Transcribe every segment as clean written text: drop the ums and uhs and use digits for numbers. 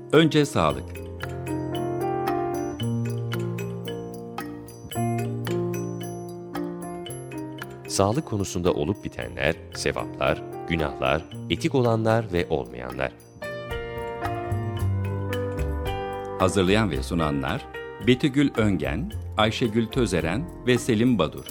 Önce sağlık. Sağlık konusunda olup bitenler, sevaplar, günahlar, etik olanlar ve olmayanlar. Hazırlayan ve sunanlar Betügül Öngen, Ayşegül Tözeren ve Selim Badur.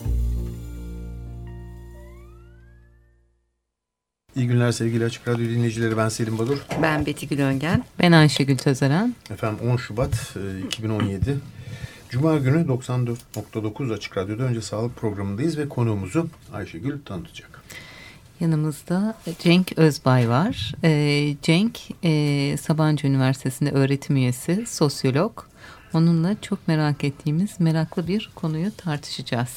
İyi günler sevgili Açık Radyo dinleyicileri, ben Selim Badur. Ben Betügül Öngen. Ben Ayşegül Tözeren. Efendim 10 Şubat 2017 Cuma günü 94.9 Açık Radyo'da Önce Sağlık programındayız ve konuğumuzu Ayşegül tanıtacak. Yanımızda Cenk Özbay var. Cenk Sabancı Üniversitesi'nde öğretim üyesi, sosyolog. Onunla çok merak ettiğimiz meraklı bir konuyu tartışacağız.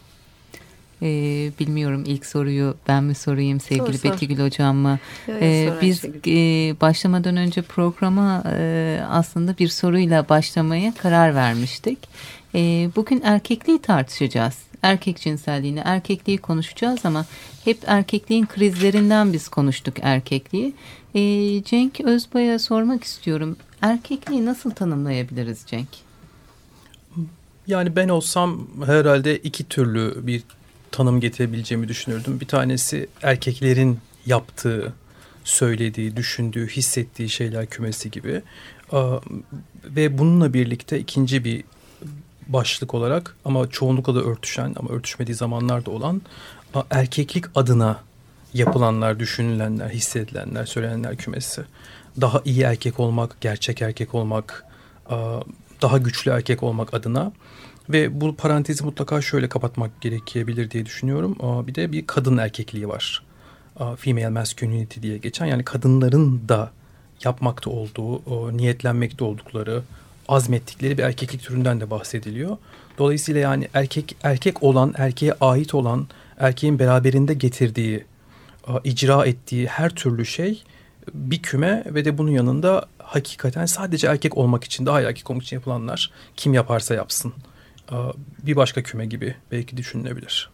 Bilmiyorum, ilk soruyu ben mi sorayım sevgili Betügül Hocam mı? Biz başlamadan önce programa aslında bir soruyla başlamaya karar vermiştik. Bugün erkekliği tartışacağız. Erkek cinselliğini, erkekliği konuşacağız ama hep erkekliğin krizlerinden biz konuştuk erkekliği. Cenk Özbay'a sormak istiyorum. Erkekliği nasıl tanımlayabiliriz Cenk? Yani ben olsam herhalde iki türlü bir tanım getirebileceğimi düşünürdüm. Bir tanesi erkeklerin yaptığı, söylediği, düşündüğü, hissettiği şeyler kümesi gibi. Ve bununla birlikte ikinci bir başlık olarak ama çoğunlukla da örtüşen ama örtüşmediği zamanlarda olan erkeklik adına yapılanlar, düşünülenler, hissedilenler, söylenenler kümesi. Daha iyi erkek olmak, gerçek erkek olmak, daha güçlü erkek olmak adına. Ve bu parantezi mutlaka şöyle kapatmak gerekebilir diye düşünüyorum. Bir de bir kadın erkekliği var. Female masculinity diye geçen, yani kadınların da yapmakta olduğu, niyetlenmekte oldukları, azmettikleri bir erkeklik türünden de bahsediliyor. Dolayısıyla yani erkek olan, erkeğe ait olan, erkeğin beraberinde getirdiği, icra ettiği her türlü şey bir küme ve de bunun yanında hakikaten sadece erkek olmak için, daha iyi erkek olmak için yapılanlar, kim yaparsa yapsın, bir başka küme gibi belki düşünülebilir.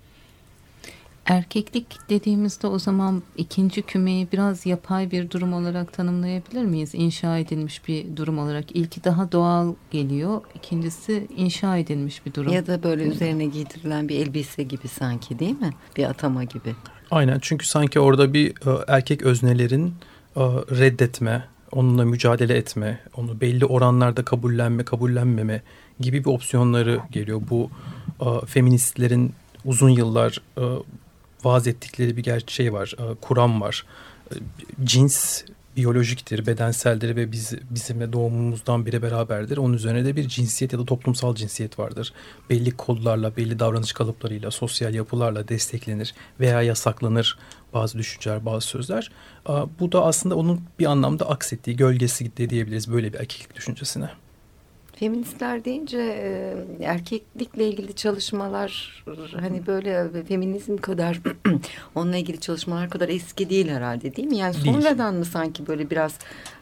Erkeklik dediğimizde o zaman ikinci kümeyi biraz yapay bir durum olarak tanımlayabilir miyiz? İnşa edilmiş bir durum olarak. İlki daha doğal geliyor, ikincisi inşa edilmiş bir durum. Ya da böyle üzerine giydirilen bir elbise gibi sanki, değil mi? Bir atama gibi. Aynen, çünkü sanki orada bir erkek öznelerin reddetme, onunla mücadele etme, onu belli oranlarda kabullenmeme gibi bir opsiyonları geliyor. Bu feministlerin uzun yıllar vaaz ettikleri bir şey var, kuram var. Cins biyolojiktir, bedenseldir ve bizimle doğumumuzdan beri beraberdir. Onun üzerine de bir cinsiyet ya da toplumsal cinsiyet vardır. Belli kodlarla, belli davranış kalıplarıyla, sosyal yapılarla desteklenir veya yasaklanır bazı düşünceler, bazı sözler. Bu da aslında onun bir anlamda aksettiği, gölgesi de diyebiliriz böyle bir erkeklik düşüncesine. Feministler deyince erkeklikle ilgili çalışmalar hani böyle feminizm kadar onunla ilgili çalışmalar kadar eski değil herhalde, değil mi? Yani sonradan mı sanki böyle biraz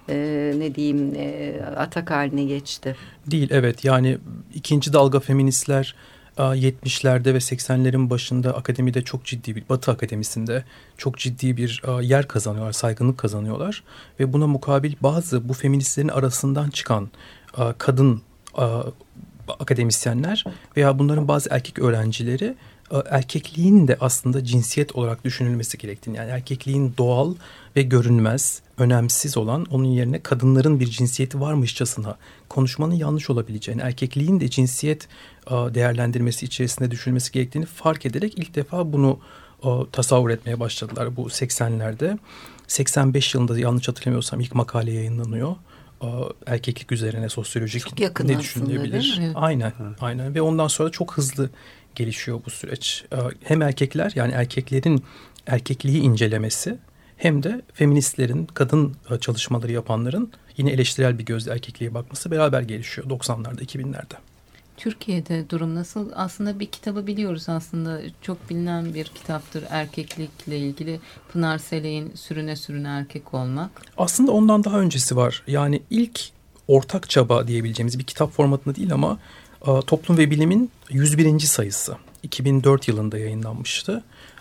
atak haline geçti? Değil, evet, yani ikinci dalga feministler 70'lerde ve 80'lerin başında akademide çok ciddi bir, Batı akademisinde çok ciddi bir yer kazanıyorlar, saygınlık kazanıyorlar ve buna mukabil bazı bu feministlerin arasından çıkan kadın akademisyenler veya bunların bazı erkek öğrencileri erkekliğin de aslında cinsiyet olarak düşünülmesi gerektiğini, yani erkekliğin doğal ve görünmez, önemsiz olan, onun yerine kadınların bir cinsiyeti varmışçasına konuşmanın yanlış olabileceğini, erkekliğin de cinsiyet değerlendirmesi içerisinde düşünülmesi gerektiğini fark ederek ilk defa bunu tasavvur etmeye başladılar bu 80'lerde. 85 yılında yanlış hatırlamıyorsam ilk makale yayınlanıyor. Erkeklik üzerine sosyolojik ne düşünülebilir? Aynen ve ondan sonra çok hızlı gelişiyor bu süreç. Hem erkekler, yani erkeklerin erkekliği incelemesi, hem de feministlerin, kadın çalışmaları yapanların yine eleştirel bir gözle erkekliğe bakması beraber gelişiyor 90'larda, 2000'lerde. Türkiye'de durum nasıl? Aslında bir kitabı biliyoruz, aslında çok bilinen bir kitaptır erkeklikle ilgili. Pınar Selek'in Sürüne Sürüne Erkek Olmak. Aslında ondan daha öncesi var. Yani ilk ortak çaba diyebileceğimiz bir kitap formatında değil ama Toplum ve Bilim'in 101. sayısı 2004 yılında yayınlanmıştı.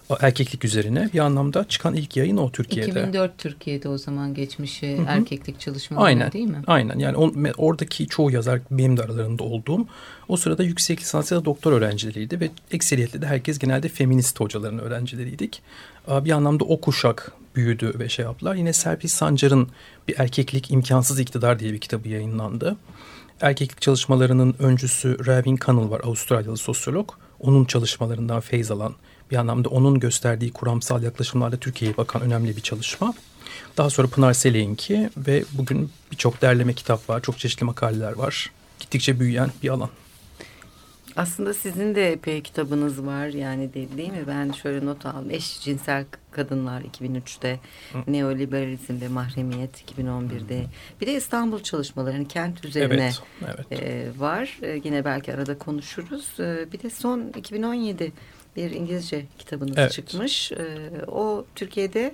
erkeklik üzerine bir anlamda çıkan ilk yayın o Türkiye'de. 2004 Türkiye'de o zaman geçmişi erkeklik çalışmaları değil mi? Aynen. Yani oradaki çoğu yazar benim de aralarında olduğum o sırada yüksek lisans ya da doktor öğrencileriydi ve ekseriyetle de herkes genelde feminist hocaların öğrencileriydik. Bir anlamda o kuşak büyüdü ve şey yaptılar. Yine Serpil Sancar'ın bir Erkeklik İmkansız İktidar diye bir kitabı yayınlandı. Erkeklik çalışmalarının öncüsü Revin Connell var, Avustralyalı sosyolog. Onun çalışmalarından feyz alan, bir anlamda onun gösterdiği kuramsal yaklaşımlarla Türkiye'ye bakan önemli bir çalışma. Daha sonra Pınar Selek'inki ve bugün birçok derleme kitap var, çok çeşitli makaleler var. Gittikçe büyüyen bir alan. Aslında sizin de epey kitabınız var yani değil mi? Ben şöyle not aldım. Eşcinsel Kadınlar 2003'te, Neoliberalizm ve Mahremiyet 2011'de. Bir de İstanbul çalışmaları, hani kent üzerine var. Yine belki arada konuşuruz. Bir de son 2017 bir İngilizce kitabınız çıkmış. O Türkiye'de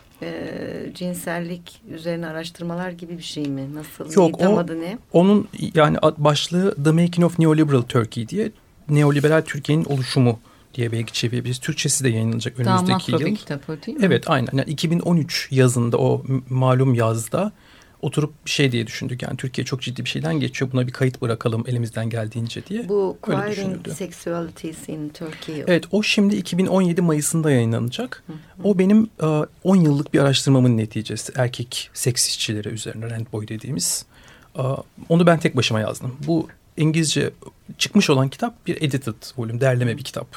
cinsellik üzerine araştırmalar gibi bir şey mi? Nasıl? Yok, tam adı ne? Onun yani başlığı The Making of Neoliberal Turkey diye, neoliberal Türkiye'nin oluşumu diye belki çevirebiliriz. Türkçesi de yayınlanacak önümüzdeki yıl. Bir kitap o değil mi? Evet, aynen. Yani 2013 yazında, o malum yazda oturup bir şey diye düşündük. Yani Türkiye çok ciddi bir şeyden geçiyor. Buna bir kayıt bırakalım elimizden geldiğince diye. Bu Queering Sexualities in Turkey. Evet, o şimdi 2017 Mayıs'ında yayınlanacak. O benim 10 yıllık bir araştırmamın neticesi. Erkek seks işçileri üzerine, rent boy dediğimiz. Onu ben tek başıma yazdım. Bu İngilizce çıkmış olan kitap bir edited volüm, derleme bir kitap.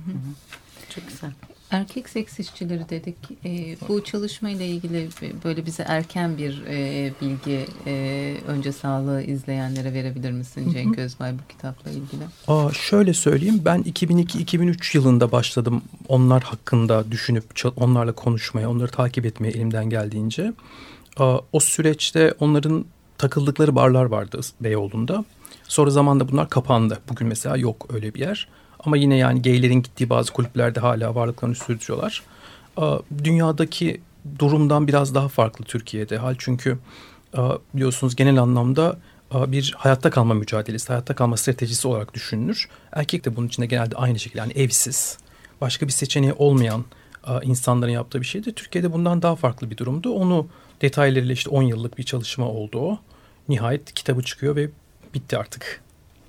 Çok güzel. Erkek seks işçileri dedik. Bu çalışmayla ilgili böyle bize erken bir bilgi, önce sağlığı izleyenlere verebilir misin Cenk Özbay bu kitapla ilgili? Şöyle söyleyeyim, ben 2002-2003 yılında başladım onlar hakkında düşünüp onlarla konuşmaya, onları takip etmeye elimden geldiğince. O süreçte onların takıldıkları barlar vardı Beyoğlu'nda. Sonra zamanla bunlar kapandı. Bugün mesela yok öyle bir yer. Ama yine yani gaylerin gittiği bazı kulüplerde hala varlıklarını sürdürüyorlar. Dünyadaki durumdan biraz daha farklı Türkiye'de hal. Çünkü biliyorsunuz genel anlamda bir hayatta kalma mücadelesi, hayatta kalma stratejisi olarak düşünülür. Erkek de bunun içinde genelde aynı şekilde, yani evsiz, başka bir seçeneği olmayan insanların yaptığı bir şeydi. Türkiye'de bundan daha farklı bir durumdu. Onu detaylarıyla işte 10 yıllık bir çalışma oldu o. Nihayet kitabı çıkıyor ve bitti artık.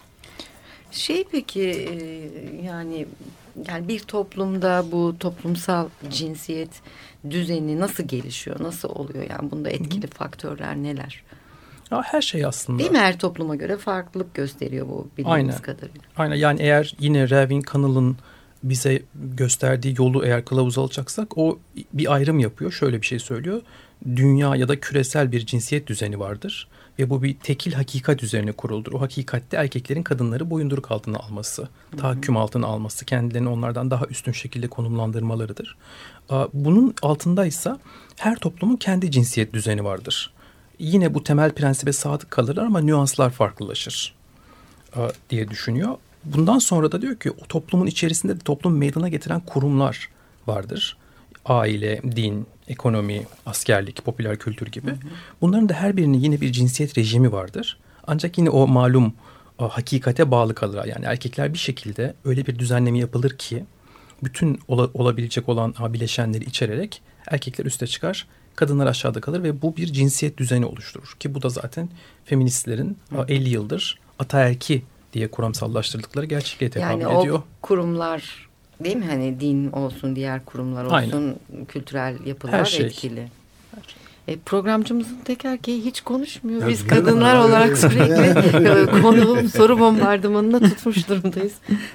Peki yani bir toplumda bu toplumsal cinsiyet düzeni nasıl gelişiyor, nasıl oluyor? Yani bunda etkili faktörler neler? Her şey aslında. Değil mi? Her topluma göre farklılık gösteriyor bu bildiğimiz kadarıyla. Aynen, yani eğer yine Revin Connell'ın bize gösterdiği yolu eğer kılavuz alacaksak, o bir ayrım yapıyor. Şöyle bir şey söylüyor. Dünya ya da küresel bir cinsiyet düzeni vardır. Ve bu bir tekil hakikat üzerine kuruldur. O hakikatte erkeklerin kadınları boyunduruk altına alması, tahakküm altına alması, kendilerini onlardan daha üstün şekilde konumlandırmalarıdır. Bunun altındaysa her toplumun kendi cinsiyet düzeni vardır. Yine bu temel prensibe sadık kalırlar ama nüanslar farklılaşır diye düşünüyor. Bundan sonra da diyor ki o toplumun içerisinde de toplumu meydana getiren kurumlar vardır. Aile, din, ekonomi, askerlik, popüler kültür gibi. Bunların da her birinin yine bir cinsiyet rejimi vardır. Ancak yine o malum hakikate bağlı kalır. Yani erkekler bir şekilde öyle bir düzenleme yapılır ki bütün olabilecek olan bileşenleri içererek erkekler üste çıkar, kadınlar aşağıda kalır ve bu bir cinsiyet düzeni oluşturur. Ki bu da zaten feministlerin 50 yıldır ataerki diye kuramsallaştırdıkları gerçekliğe tekabül ediyor. Yani o kurumlar, değil mi? Hani din olsun, diğer kurumlar olsun, aynen, kültürel yapılar etkili. Programcımızın tek erkeği hiç konuşmuyor. Biz kadınlar olarak sürekli konu soru bombardımanına tutmuş durumdayız.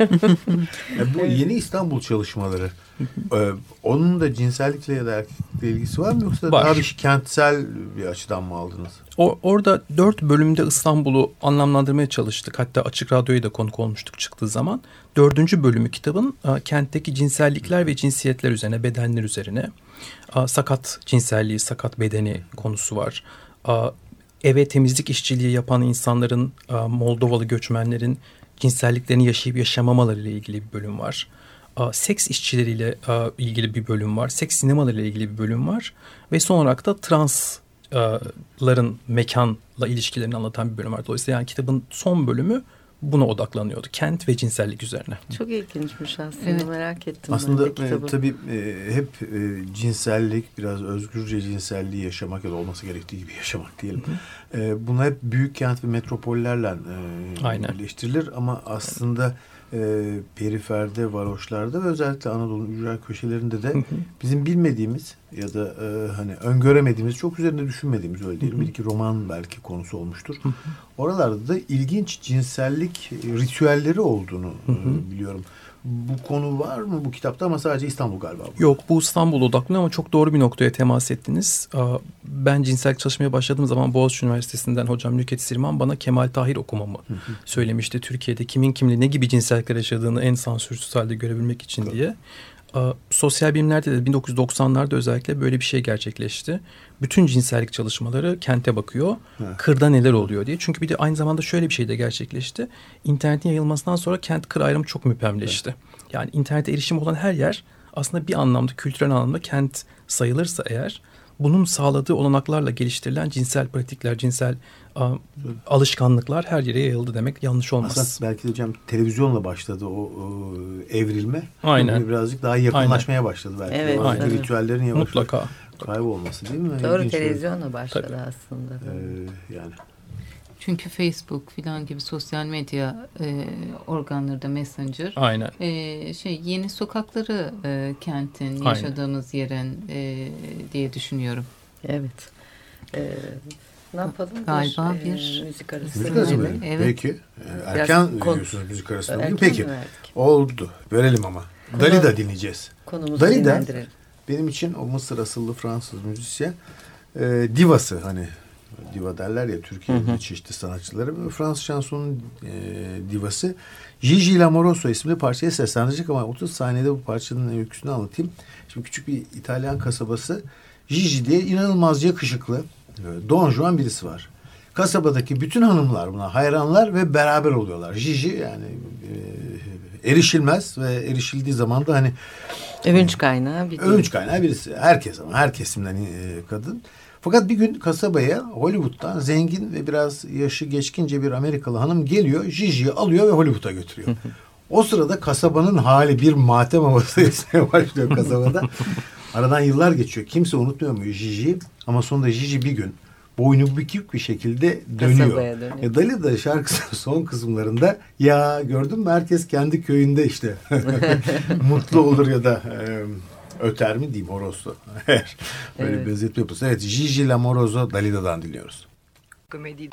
Bu yeni İstanbul çalışmaları, onun da cinsellikle ya da erkeklikle ilgisi var mı, yoksa daha bir kentsel bir açıdan mı aldınız? Orada 4 bölümde İstanbul'u anlamlandırmaya çalıştık. Hatta Açık Radyo'ya da konuk olmuştuk çıktığı zaman. 4. bölümü kitabın kentteki cinsellikler ve cinsiyetler üzerine, bedenler üzerine. Sakat cinselliği, sakat bedeni konusu var. Eve temizlik işçiliği yapan insanların, Moldovalı göçmenlerin cinselliklerini yaşayıp yaşamamaları ile ilgili bir bölüm var. Seks işçileriyle ilgili bir bölüm var. Seks sinemaları ile ilgili bir bölüm var. Ve son olarak da transların mekanla ilişkilerini anlatan bir bölüm var. Dolayısıyla yani kitabın son bölümü buna odaklanıyordu. Kent ve cinsellik üzerine. Çok ilginçmiş aslında. Evet. Merak ettim. Aslında tabii hep cinsellik, biraz özgürce cinselliği yaşamak ya da olması gerektiği gibi yaşamak diyelim. Buna hep büyük kent ve metropollerle birleştirilir ama aslında periferde, varoşlarda ve özellikle Anadolu'nun ücra köşelerinde de bizim bilmediğimiz ya da hani öngöremediğimiz, çok üzerinde düşünmediğimiz, öyle diyelim, bir iki roman belki konusu olmuştur. Oralarda da ilginç cinsellik ritüelleri olduğunu biliyorum. Bu konu var mı bu kitapta ama sadece İstanbul galiba? Yok, bu İstanbul odaklı ama çok doğru bir noktaya temas ettiniz. Ben cinsellik çalışmaya başladığım zaman Boğaziçi Üniversitesi'nden hocam Nükhet Sirman bana Kemal Tahir okumamı söylemişti. Türkiye'de kimin kimle ne gibi cinsellikler yaşadığını en sansürsüz halde görebilmek için diye. Sosyal bilimlerde de 1990'larda özellikle böyle bir şey gerçekleşti. Bütün cinsellik çalışmaları kente bakıyor. Kırda neler oluyor diye. Çünkü bir de aynı zamanda şöyle bir şey de gerçekleşti. İnternetin yayılmasından sonra kent-kır ayrımı çok müphemleşti. Yani internete erişim olan her yer aslında bir anlamda, kültürel anlamda kent sayılırsa eğer, bunun sağladığı olanaklarla geliştirilen cinsel pratikler, cinsel alışkanlıklar her yere yayıldı demek yanlış olmaz. Aslında belki de hocam televizyonla başladı o evrilme. Aynen. Birazcık daha yakınlaşmaya başladı belki. Evet. O ritüellerin yavaş mutlaka kaybolması değil mi? Doğru, televizyonla başladı aslında. Yani. Çünkü Facebook filan gibi sosyal medya organları da Messenger. Aynen. Yeni sokakları kentin, yaşadığımız yerin diye düşünüyorum. Evet. Ne yapalım? Galiba bir müzik arası. Müzik arası mı? Evet. Peki. Erken veriyorsunuz müzik arasında. Peki. Oldu. Verelim ama. Dalida dinleyeceğiz. Konumuzu Dalida benim için o Mısır asıllı Fransız müzisyen divası, hani diva derler ya Türkiye'de çeşitli sanatçıları. Fransız şansonun divası Gigi Lamoroso isimli parçaya seslendirecek ama 30 saniyede bu parçanın öyküsünü anlatayım. Şimdi küçük bir İtalyan kasabası, Gigi diye inanılmaz yakışıklı Don Juan birisi var. Kasabadaki bütün hanımlar buna hayranlar ve beraber oluyorlar. Gigi yani erişilmez ve erişildiği zaman da hani övünç kaynağı birisi. Herkes ama her kesimden kadın. Fakat bir gün kasabaya Hollywood'dan zengin ve biraz yaşı geçkince bir Amerikalı hanım geliyor. Gigi'yi alıyor ve Hollywood'a götürüyor. O sırada kasabanın hali bir matem havası esmeye başlıyor kasabada. Aradan yıllar geçiyor. Kimse unutmuyor mu Gigi'yi? Ama sonunda Gigi bir gün boynu bükük bir şekilde dönüyor. Dalida şarkısının son kısımlarında ya gördün mü herkes kendi köyünde işte mutlu olur ya da öter mi diyeyim horozlu. Eğer böyle bir benzetme yapılsa. Evet, Gigi Lamoroso Dalida'dan dinliyoruz. Komedi.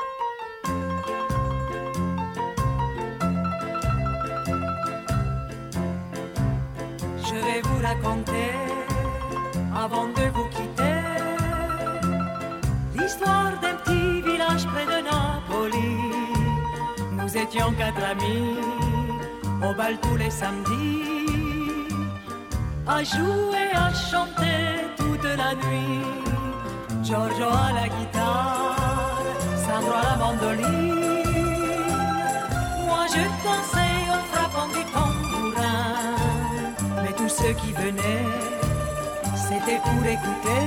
Je vais vous raconter avant de vous quitter l'histoire d'un petit village près de Napoli. Nous étions 4 amis au bal tous les samedis, à jouer, à chanter toute la nuit. Giorgio à la guitare, Sandro à la mandoline. Moi je dansais en frappant du tambourin. Mais tous ceux qui venaient, c'était pour écouter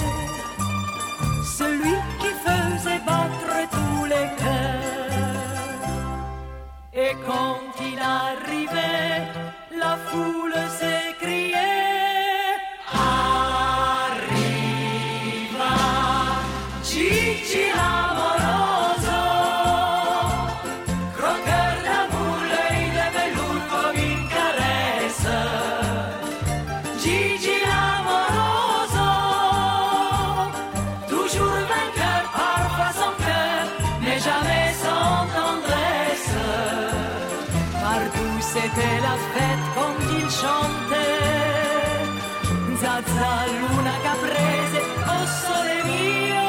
celui qui faisait battre tous les cœurs. Et quand il arrivait, la foule s'écriait. C'était la fête quand il chantait Zazza, Luna, Caprese, oh sole mio.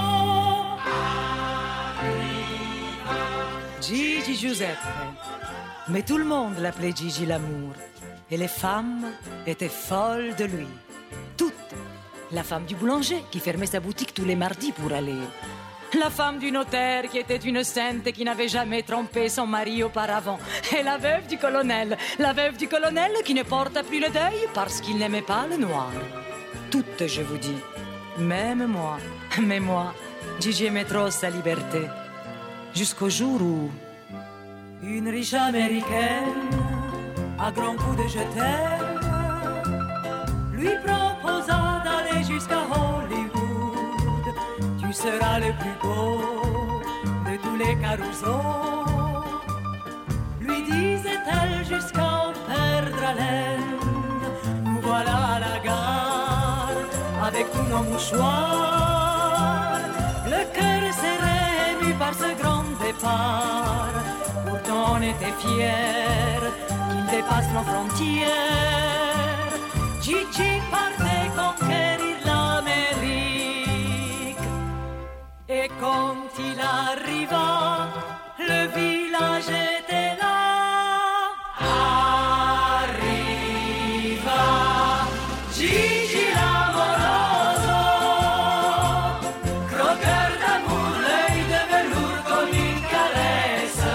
Gigi Giuseppe. Mais tout le monde l'appelait Gigi l'amour. Et les femmes étaient folles de lui. Toutes. La femme du boulanger qui fermait sa boutique tous les mardis pour aller. La femme du notaire qui était une sainte et qui n'avait jamais trompé son mari auparavant. Et la veuve du colonel qui ne porta plus le deuil parce qu'il n'aimait pas le noir. Toutes, je vous dis. Même moi. Mais moi, Gigi aimait trop sa liberté. Jusqu'au jour où Une riche américaine, à grands coups de je t'aime, lui proposa d'aller jusqu'à Hollywood. Tu seras le plus beau de tous les carousaux, lui disait-elle jusqu'à en perdre haleine. Nous voilà à la gare avec tous nos mouchoirs, le cœur serré ému par ce grand départ. Pourtant on était fiers qu'il dépasse nos frontières. Gigi partait conquérir l'Amérique. Et quand il arriva, le village était là. Arriva Gigi l'amoroso, croqueur d'amour, l'œil de velours comme une caresse.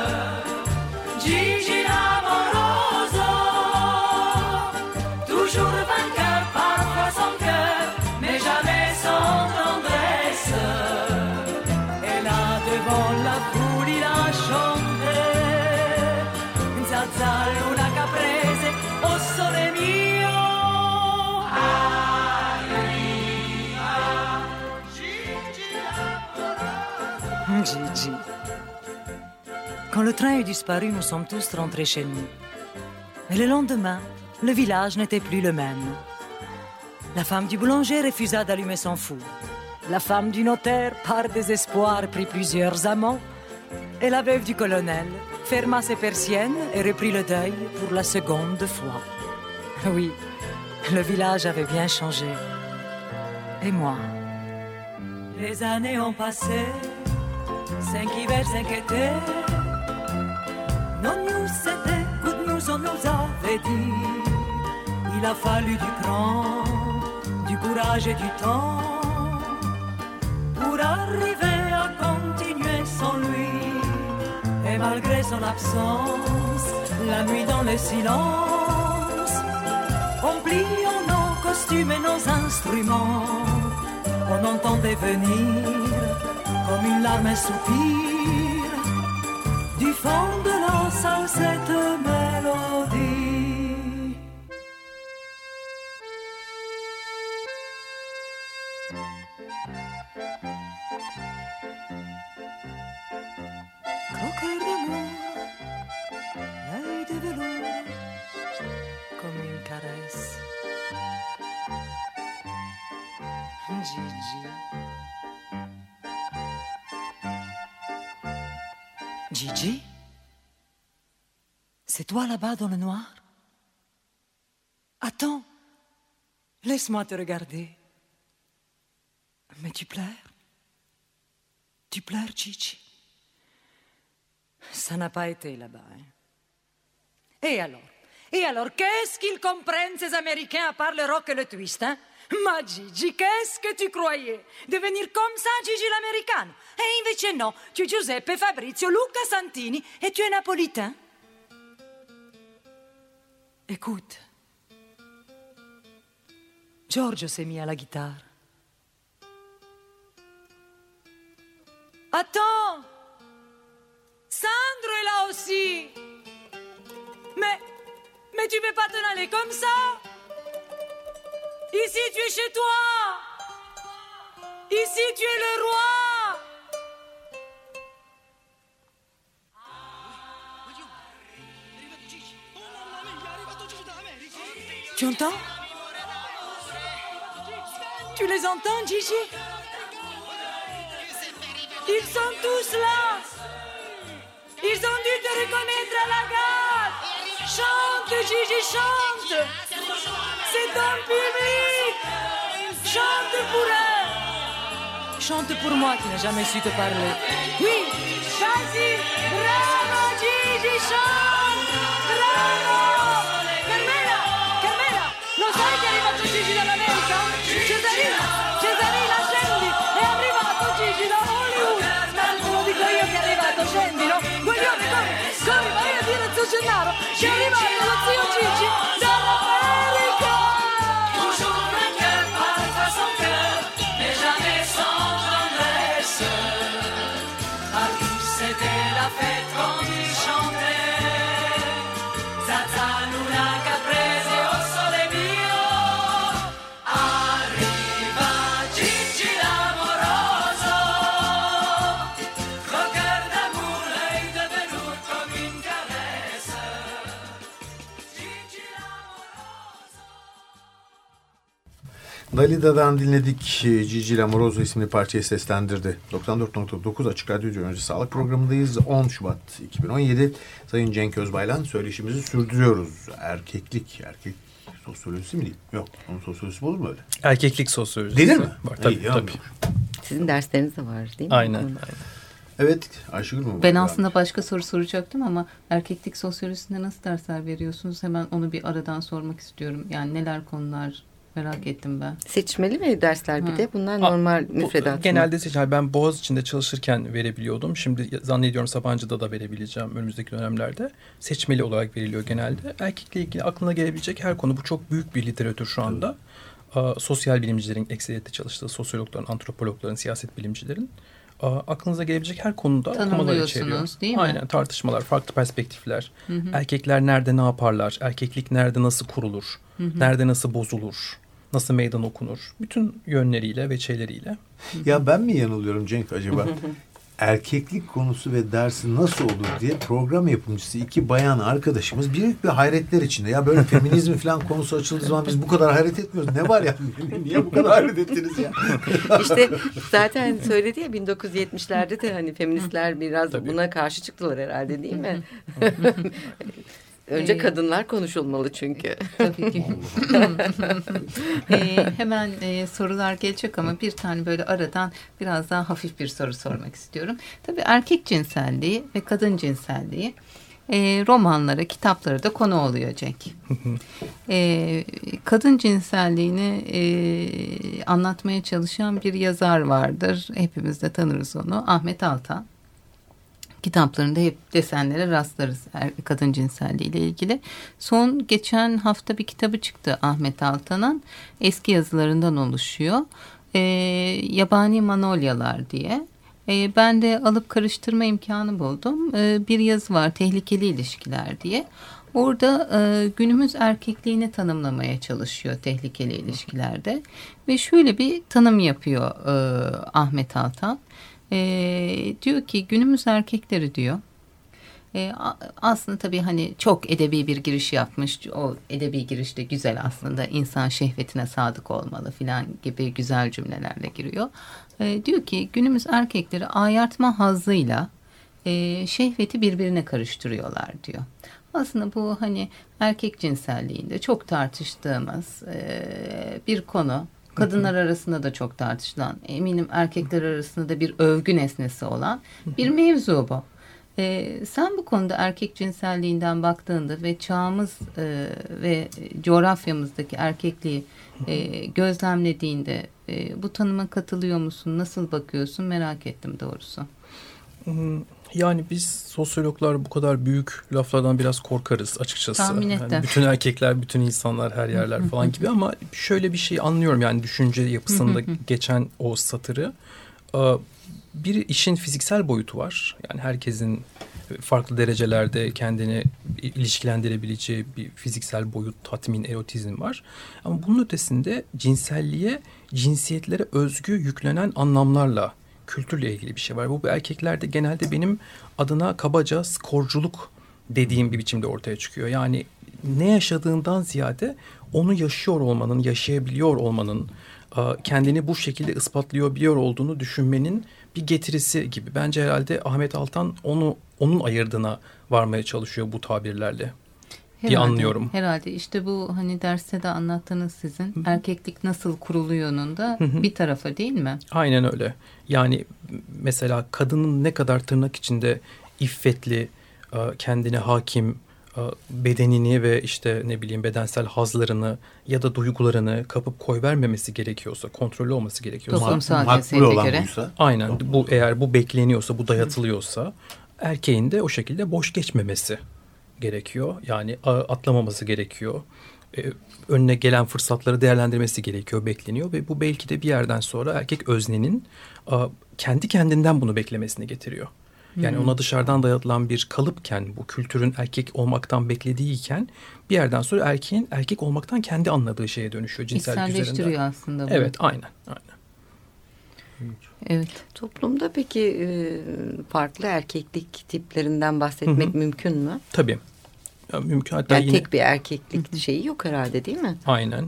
Gigi l'amoroso, toujours vainqueur, parfois sans cœur, mais jamais sans tendresse. Et là devant la foule il a chanté Zaza Luna Caprese, oh sole mio. Gigi. Quand le train eut disparu, nous sommes tous rentrés chez nous. Et le lendemain, le village n'était plus le même. La femme du boulanger refusa d'allumer son four. La femme du notaire, par désespoir, prit plusieurs amants. Et la veuve du colonel ferma ses persiennes et reprit le deuil pour la seconde fois. Oui, le village avait bien changé. Et moi? Les années ont passé, 5 hivers, 5 étés. Non news, c'était good news, on nous avait dit. Il a fallu du cran, du courage et du temps pour arriver à continuer sans lui. Et malgré son absence, la nuit dans le silence, en pliant nos costumes et nos instruments, on entendait venir comme une larme, un soupir du fond de la salle, cette mélodie. Croqueur d'amour, l'œil de velours, comme une caresse. Gigi. Gigi? C'est toi là-bas dans le noir? Attends, laisse-moi te regarder. Mais tu pleures? Tu pleures, Gigi? Ça n'a pas été là-bas, hein? Et alors, qu'est-ce qu'ils comprennent ces Américains à part le rock et le twist, hein? Ma Gigi, qu'est-ce que tu croyais? Devenir comme ça, Gigi l'americano? E invece no, tu es Giuseppe, Fabrizio, Luca Santini et tu es napolitain. Écoute, Giorgio s'est mis à la guitare. Attends, Sandro est là aussi. Mais tu peux pas t'en aller comme ça. Ici, tu es chez toi. Ici, tu es le roi. Tu entends? Tu les entends, Gigi? Ils sont tous là. Ils ont dû te reconnaître à la gare. Chante, Gigi, chante. C'est ton public. Chante pour eux. Chante pour moi qui n'ai jamais su te parler. Oui, vas-y. Bravo, Gigi, chante. Bravo. Carmela, lo sai che è arrivato Gigi dall'America? Cesarina, scendi. È arrivato Gigi da Hollywood. Tanto lo dico io che è arrivato, scendi, no? Guglione, corri, vai a dire a zio Gennaro che è arrivato lo zio Gigi dall'America. Toujours vainqueur, parfois sans cœur, mais jamais sans tendresse. À tous c'était la fête quand il chante. Dalida'dan dinledik. Gigi Lamoroso isimli parçayı seslendirdi. 94.9 Açık Radyo Önce Sağlık programındayız. 10 Şubat 2017. Sayın Cenk Özbay'la söyleşimizi sürdürüyoruz. Erkek sosyolojisi mi diyeyim? Yok. Onun sosyolojisi olur mu öyle? Erkeklik sosyolojisi. Değil mi? Var, tabii. Sizin dersleriniz de var değil mi? Aynen. Evet. Ayşegül mü? Ben aslında başka soru soracaktım ama erkeklik sosyolojisinde nasıl dersler veriyorsunuz? Hemen onu bir aradan sormak istiyorum. Yani neler konular merak ettim ben. Seçmeli mi dersler bir de? Bunlar normal müfredat. Genelde seçmeli. Ben Boğaziçi'nde çalışırken verebiliyordum. Şimdi zannediyorum Sabancı'da da verebileceğim önümüzdeki dönemlerde. Seçmeli olarak veriliyor genelde. Erkekle ilgili aklına gelebilecek her konu. Bu çok büyük bir literatür şu anda. Sosyal bilimcilerin ekseriyetle çalıştığı, sosyologların, antropologların, siyaset bilimcilerin aklınıza gelebilecek her konuda okumalar içeriyor. Değil mi? Aynen, tartışmalar, farklı perspektifler. Erkekler nerede ne yaparlar? Erkeklik nerede nasıl kurulur? Nerede nasıl bozulur? Nasıl meydan okunur? Bütün yönleriyle ve şeyleriyle. Ya ben mi yanılıyorum Cenk acaba? Erkeklik konusu ve dersi nasıl olur diye program yapımcısı iki bayan arkadaşımız büyük bir hayretler içinde. Ya böyle feminizm falan konusu açıldığı zaman biz bu kadar hayret etmiyoruz. Ne var ya? Niye bu kadar hayret ettiniz ya? İşte zaten söyledi ya 1970'lerde de hani feministler biraz buna karşı çıktılar herhalde değil mi? Önce kadınlar konuşulmalı çünkü. Tabii ki. Hemen sorular gelecek ama bir tane böyle aradan biraz daha hafif bir soru sormak istiyorum. Tabii erkek cinselliği ve kadın cinselliği romanlara, kitaplara da konu oluyor Cenk. Kadın cinselliğini anlatmaya çalışan bir yazar vardır. Hepimiz de tanırız onu. Ahmet Altan. Kitaplarında hep desenlere rastlarız kadın cinselliği ile ilgili. Son geçen hafta bir kitabı çıktı Ahmet Altan'ın. Eski yazılarından oluşuyor. Yabani Manolyalar diye. Ben de alıp karıştırma imkanı buldum. Bir yazı var, Tehlikeli İlişkiler diye. Orada günümüz erkekliğini tanımlamaya çalışıyor tehlikeli ilişkilerde. Ve şöyle bir tanım yapıyor Ahmet Altan. Diyor ki günümüz erkekleri diyor aslında tabii hani çok edebi bir giriş yapmış, o edebi giriş de güzel aslında, insan şehvetine sadık olmalı filan gibi güzel cümlelerle giriyor. Diyor ki günümüz erkekleri ayartma hazzıyla şehveti birbirine karıştırıyorlar diyor. Aslında bu hani erkek cinselliğinde çok tartıştığımız bir konu. Kadınlar arasında da çok tartışılan, eminim erkekler arasında da bir övgü nesnesi olan bir mevzu bu. Sen bu konuda erkek cinselliğinden baktığında ve çağımız ve coğrafyamızdaki erkekliği gözlemlediğinde bu tanıma katılıyor musun? Nasıl bakıyorsun? Merak ettim doğrusu. Yani biz sosyologlar bu kadar büyük laflardan biraz korkarız açıkçası. Tahmin ettim. Yani bütün erkekler, bütün insanlar, her yerler falan gibi ama şöyle bir şey anlıyorum yani düşünce yapısında geçen o satırı. Bir işin fiziksel boyutu var. Yani herkesin farklı derecelerde kendini ilişkilendirebileceği bir fiziksel boyut, tatmin, erotizm var. Ama bunun ötesinde cinselliğe, cinsiyetlere özgü yüklenen anlamlarla, kültürle ilgili bir şey var. Bu erkeklerde genelde benim adına kabaca skorculuk dediğim bir biçimde ortaya çıkıyor. Yani ne yaşadığından ziyade onu yaşıyor olmanın, yaşayabiliyor olmanın, kendini bu şekilde ispatlıyor olduğunu düşünmenin bir getirisi gibi. Bence herhalde Ahmet Altan onun ayırdığına varmaya çalışıyor bu tabirlerle. Diye anlıyorum. Herhalde işte bu hani derste de anlattığınız sizin erkeklik nasıl kuruluyonun da bir tarafı değil mi? Aynen öyle. Yani mesela kadının ne kadar tırnak içinde iffetli, kendine hakim, bedenini ve işte ne bileyim bedensel hazlarını ya da duygularını kapıp koyvermemesi gerekiyorsa, kontrollü olması gerekiyorsa. Toplumsal cinsiyete göre. Aynen. Eğer bu bekleniyorsa, bu dayatılıyorsa erkeğin de o şekilde boş geçmemesi gerekiyor. Yani atlamaması gerekiyor. Önüne gelen fırsatları değerlendirmesi gerekiyor, bekleniyor ve bu belki de bir yerden sonra erkek öznenin kendi kendinden bunu beklemesini getiriyor. Yani ona dışarıdan dayatılan bir kalıpken, bu kültürün erkek olmaktan beklediğiyken bir yerden sonra erkeğin erkek olmaktan kendi anladığı şeye dönüşüyor cinsellik üzerinden. İçselleştiriyor aslında bunu. Evet, aynen. Evet. Toplumda peki farklı erkeklik tiplerinden bahsetmek mümkün mü? Tabii. Ya, mümkün. Hatta yani yine tek bir erkeklik şeyi yok herhalde değil mi? Aynen.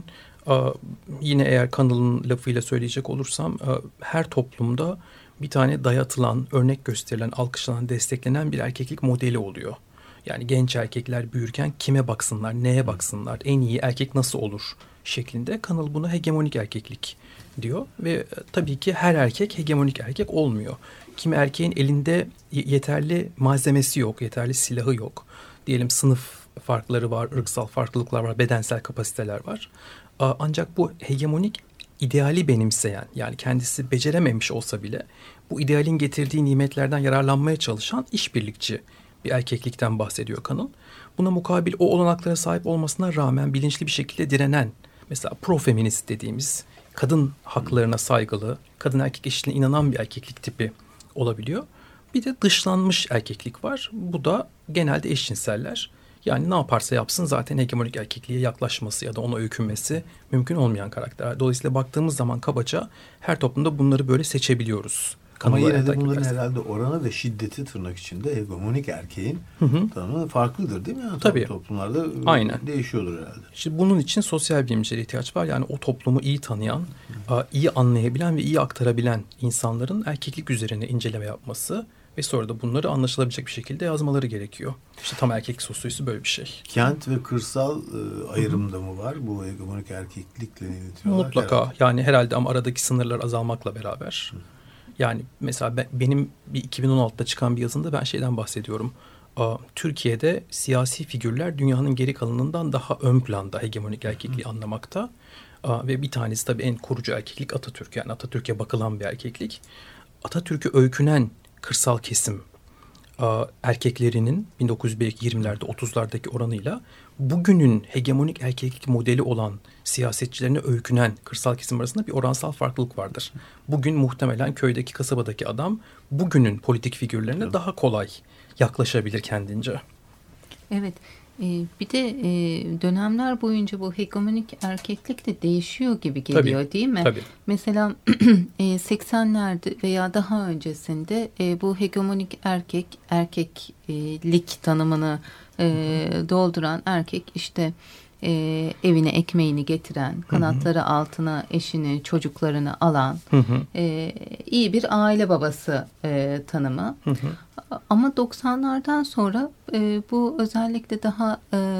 Yine eğer Connell'ın lafıyla söyleyecek olursam her toplumda bir tane dayatılan, örnek gösterilen, alkışlanan, desteklenen bir erkeklik modeli oluyor. Yani genç erkekler büyürken kime baksınlar, neye baksınlar, en iyi erkek nasıl olur şeklinde Connell buna hegemonik erkeklik diyor. Ve tabii ki her erkek hegemonik erkek olmuyor. Kimi erkeğin elinde yeterli malzemesi yok, yeterli silahı yok. Diyelim sınıf farkları var, ırksal farklılıklar var, bedensel kapasiteler var. Ancak bu hegemonik ideali benimseyen, yani kendisi becerememiş olsa bile bu idealin getirdiği nimetlerden yararlanmaya çalışan işbirlikçi bir erkeklikten bahsediyor Connell. Buna mukabil o olanaklara sahip olmasına rağmen bilinçli bir şekilde direnen, mesela profeminist dediğimiz kadın haklarına saygılı, kadın erkek eşitliğine inanan bir erkeklik tipi olabiliyor. Bir de dışlanmış erkeklik var. Bu da genelde eşcinseller. Yani ne yaparsa yapsın zaten hegemonik erkekliğe yaklaşması ya da ona öykünmesi mümkün olmayan karakter. Dolayısıyla baktığımız zaman kabaca her toplumda bunları böyle seçebiliyoruz. Ama yine de bunların herhalde oranı ve şiddeti tırnak içinde hegemonik erkeğin tanımı farklıdır değil mi? Yani tabii. Toplumlarda aynen değişiyordur herhalde. İşte bunun için sosyal bilimcilere ihtiyaç var. Yani o toplumu iyi tanıyan, iyi anlayabilen ve iyi aktarabilen insanların erkeklik üzerine inceleme yapması ve sonra da bunları anlaşılabilecek bir şekilde yazmaları gerekiyor. İşte tam erkek sosyolojisi böyle bir şey. Kent ve kırsal ayrımda mı var bu hegemonik erkeklikle ilgili? Mutlaka herhalde. Yani herhalde ama aradaki sınırlar azalmakla beraber. Yani mesela benim bir 2016'da çıkan bir yazımda ben şeyden bahsediyorum. Türkiye'de siyasi figürler dünyanın geri kalanından daha ön planda hegemonik erkekliği anlamakta. Ve bir tanesi tabii en kurucu erkeklik Atatürk. Yani Atatürk'e bakılan bir erkeklik. Atatürk'ü öykünen kırsal kesim erkeklerinin 1920'lerde 30'lardaki oranıyla bugünün hegemonik erkeklik modeli olan siyasetçilerine öykünen kırsal kesim arasında bir oransal farklılık vardır. Bugün muhtemelen köydeki, kasabadaki adam bugünün politik figürlerine daha kolay yaklaşabilir kendince. Evet. Bir de dönemler boyunca bu hegemonik erkeklik de değişiyor gibi geliyor, tabii, değil mi? Tabii. Mesela 80'lerde veya daha öncesinde bu hegemonik erkeklik tanımını dolduran erkek işte evine ekmeğini getiren, kanatları altına eşini, çocuklarını alan iyi bir aile babası tanımı. Ama 90'lardan sonra bu özellikle daha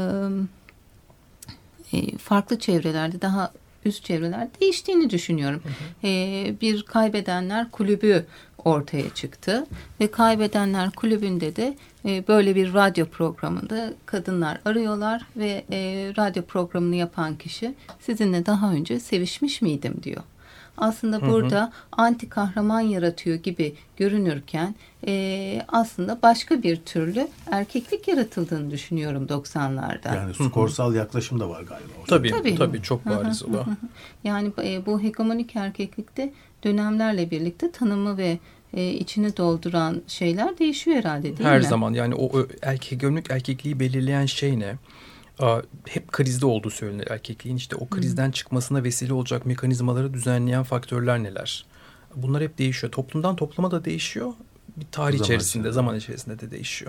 farklı çevrelerde, daha üst çevrelerde değiştiğini düşünüyorum. Bir kaybedenler kulübü ortaya çıktı ve kaybedenler kulübünde de böyle bir radyo programında kadınlar arıyorlar ve radyo programını yapan kişi sizinle daha önce sevişmiş miydim diyor. Aslında burada anti kahraman yaratıyor gibi görünürken aslında başka bir türlü erkeklik yaratıldığını düşünüyorum 90'larda. Yani skorsal yaklaşım da var galiba. Tabii çok bariz o da. Yani bu hegemonik erkeklikte dönemlerle birlikte tanımı ve içini dolduran şeyler değişiyor herhalde, değil mi? Her zaman yani o hegemonik erkekliği belirleyen şey ne? Hep krizde olduğu söylenir erkekliğin. İşte o krizden çıkmasına vesile olacak mekanizmaları düzenleyen faktörler neler? Bunlar hep değişiyor. Toplumdan topluma da değişiyor. Bir tarih içerisinde, zaman içerisinde de değişiyor.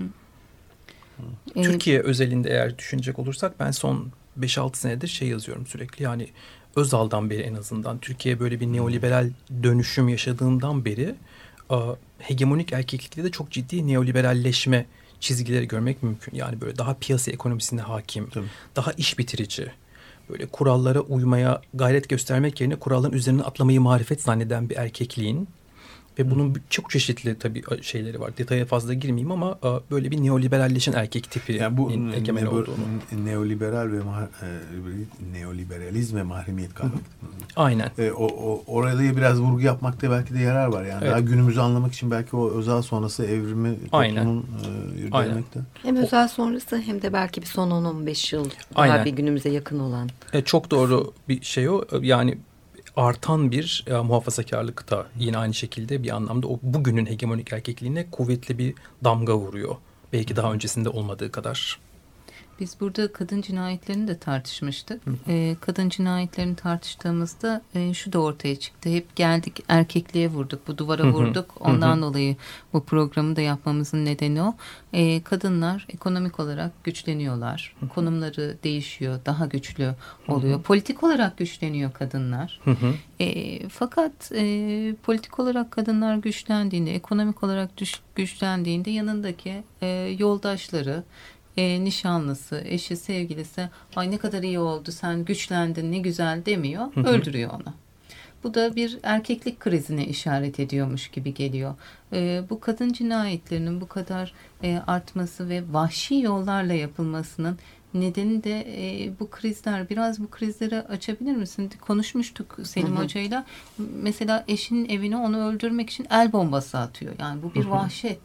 Türkiye özelinde eğer düşünecek olursak ben son 5-6 senedir şey yazıyorum sürekli. Yani Özal'dan beri en azından Türkiye böyle bir neoliberal dönüşüm yaşadığından beri hegemonik erkeklikte de çok ciddi neoliberalleşme çizgileri görmek mümkün. Yani böyle daha piyasa ekonomisine hakim, daha iş bitirici, böyle kurallara uymaya gayret göstermek yerine kuralların üzerine atlamayı marifet zanneden bir erkekliğin ve bunun çok çeşitli tabii şeyleri var. Detaya fazla girmeyeyim ama böyle bir neoliberalleşen erkek tipi yani bu egemen olduğunu. Neoliberal ve neoliberalizm ve mahremiyet kavramı. Aynen. Oraya biraz vurgu yapmakta belki de yarar var. Yani daha günümüzü anlamak için belki o Özal sonrası evrimi toplumun yürütmekte. Hem Özal sonrası hem de belki bir son 10-15 yıl daha bir günümüze yakın olan. Çok doğru bir şey o. Yani artan bir muhafazakarlık da yine aynı şekilde bir anlamda o bugünün hegemonik erkekliğine kuvvetli bir damga vuruyor. Belki daha öncesinde olmadığı kadar. Biz burada kadın cinayetlerini de tartışmıştık. Kadın cinayetlerini tartıştığımızda şu da ortaya çıktı. Hep geldik erkekliğe vurduk, bu duvara vurduk. Ondan dolayı bu programı da yapmamızın nedeni o. Kadınlar ekonomik olarak güçleniyorlar. Konumları değişiyor, daha güçlü oluyor. Politik olarak güçleniyor kadınlar. Fakat politik olarak kadınlar güçlendiğinde, ekonomik olarak güçlendiğinde yanındaki yoldaşları, nişanlısı, eşi, sevgilisi ay ne kadar iyi oldu, sen güçlendin, ne güzel demiyor, öldürüyor onu. Bu da bir erkeklik krizine işaret ediyormuş gibi geliyor. Bu kadın cinayetlerinin bu kadar artması ve vahşi yollarla yapılmasının nedeni de bu krizler. Biraz bu krizleri açabilir misin? Konuşmuştuk Selim Hoca'yla. Mesela eşinin evine onu öldürmek için el bombası atıyor. Yani bu bir vahşet.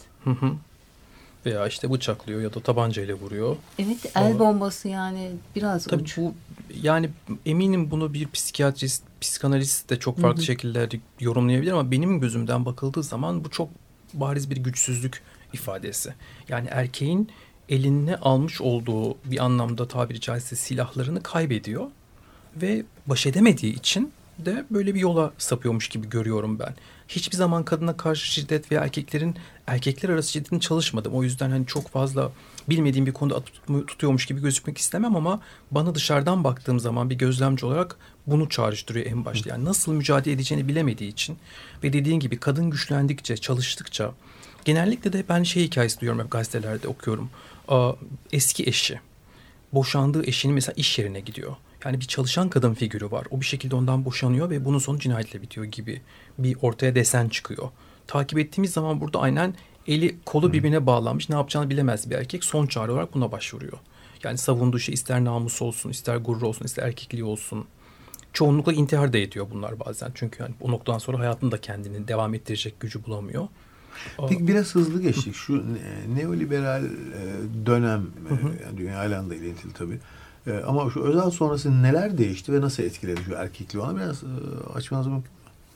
Veya işte bıçaklıyor ya da tabancayla vuruyor. Evet, el bombası yani biraz tabii uç. Bu, yani eminim bunu bir psikiyatrist, psikanalist de çok farklı şekillerde yorumlayabilir ama benim gözümden bakıldığı zaman bu çok bariz bir güçsüzlük ifadesi. Yani erkeğin eline almış olduğu bir anlamda tabiri caizse silahlarını kaybediyor ve baş edemediği için de böyle bir yola sapıyormuş gibi görüyorum ben. Hiçbir zaman kadına karşı şiddet veya erkekler arası şiddetin çalışmadım. O yüzden hani çok fazla bilmediğim bir konuda tutuyormuş gibi gözükmek istemem ama bana dışarıdan baktığım zaman bir gözlemci olarak bunu çağrıştırıyor en başta. Yani nasıl mücadele edeceğini bilemediği için ve dediğin gibi kadın güçlendikçe, çalıştıkça genellikle de ben hikayesi duyuyorum, hep gazetelerde okuyorum. Eski eşi, boşandığı eşinin mesela iş yerine gidiyor. Yani bir çalışan kadın figürü var. O bir şekilde ondan boşanıyor ve bunun sonu cinayetle bitiyor gibi bir ortaya desen çıkıyor. Takip ettiğimiz zaman burada aynen eli kolu birbirine bağlanmış, ne yapacağını bilemez bir erkek son çare olarak buna başvuruyor. Yani savunduğu şey ister namus olsun, ister gurur olsun, ister erkekliği olsun. Çoğunlukla intihar da ediyor bunlar bazen. Çünkü yani o noktadan sonra hayatını da kendini devam ettirecek gücü bulamıyor. Peki biraz hızlı geçtik. Şu neoliberal dönem dünyayla da ilintili tabii. Ama şu Özal sonrası neler değişti ve nasıl etkiledi şu erkekliği? Ona biraz açmanız mümkün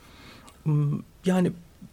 mü? Yani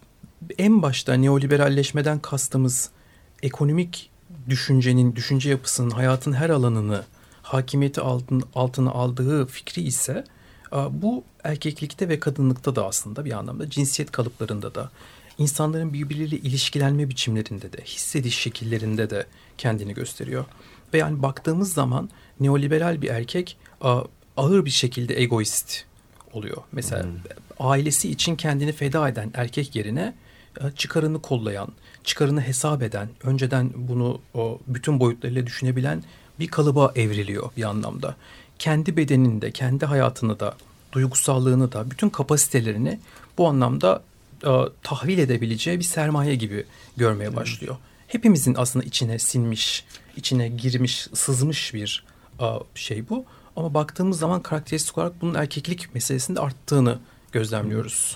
en başta neoliberalleşmeden kastımız ekonomik düşüncenin, düşünce yapısının, hayatın her alanını hakimiyeti altına aldığı fikri ise bu erkeklikte ve kadınlıkta da aslında bir anlamda cinsiyet kalıplarında da insanların birbirleriyle ilişkilenme biçimlerinde de, hissediş şekillerinde de kendini gösteriyor. Ve yani baktığımız zaman neoliberal bir erkek ağır bir şekilde egoist oluyor. Mesela ailesi için kendini feda eden erkek yerine çıkarını kollayan, çıkarını hesap eden, önceden bunu bütün boyutlarıyla düşünebilen bir kalıba evriliyor bir anlamda. Kendi bedeninde, kendi hayatını da, duygusallığını da, bütün kapasitelerini bu anlamda tahvil edebileceği bir sermaye gibi görmeye başlıyor. Hepimizin aslında içine sinmiş, içine girmiş, sızmış bir şey bu. Ama baktığımız zaman karakteristik olarak bunun erkeklik meselesinde arttığını gözlemliyoruz.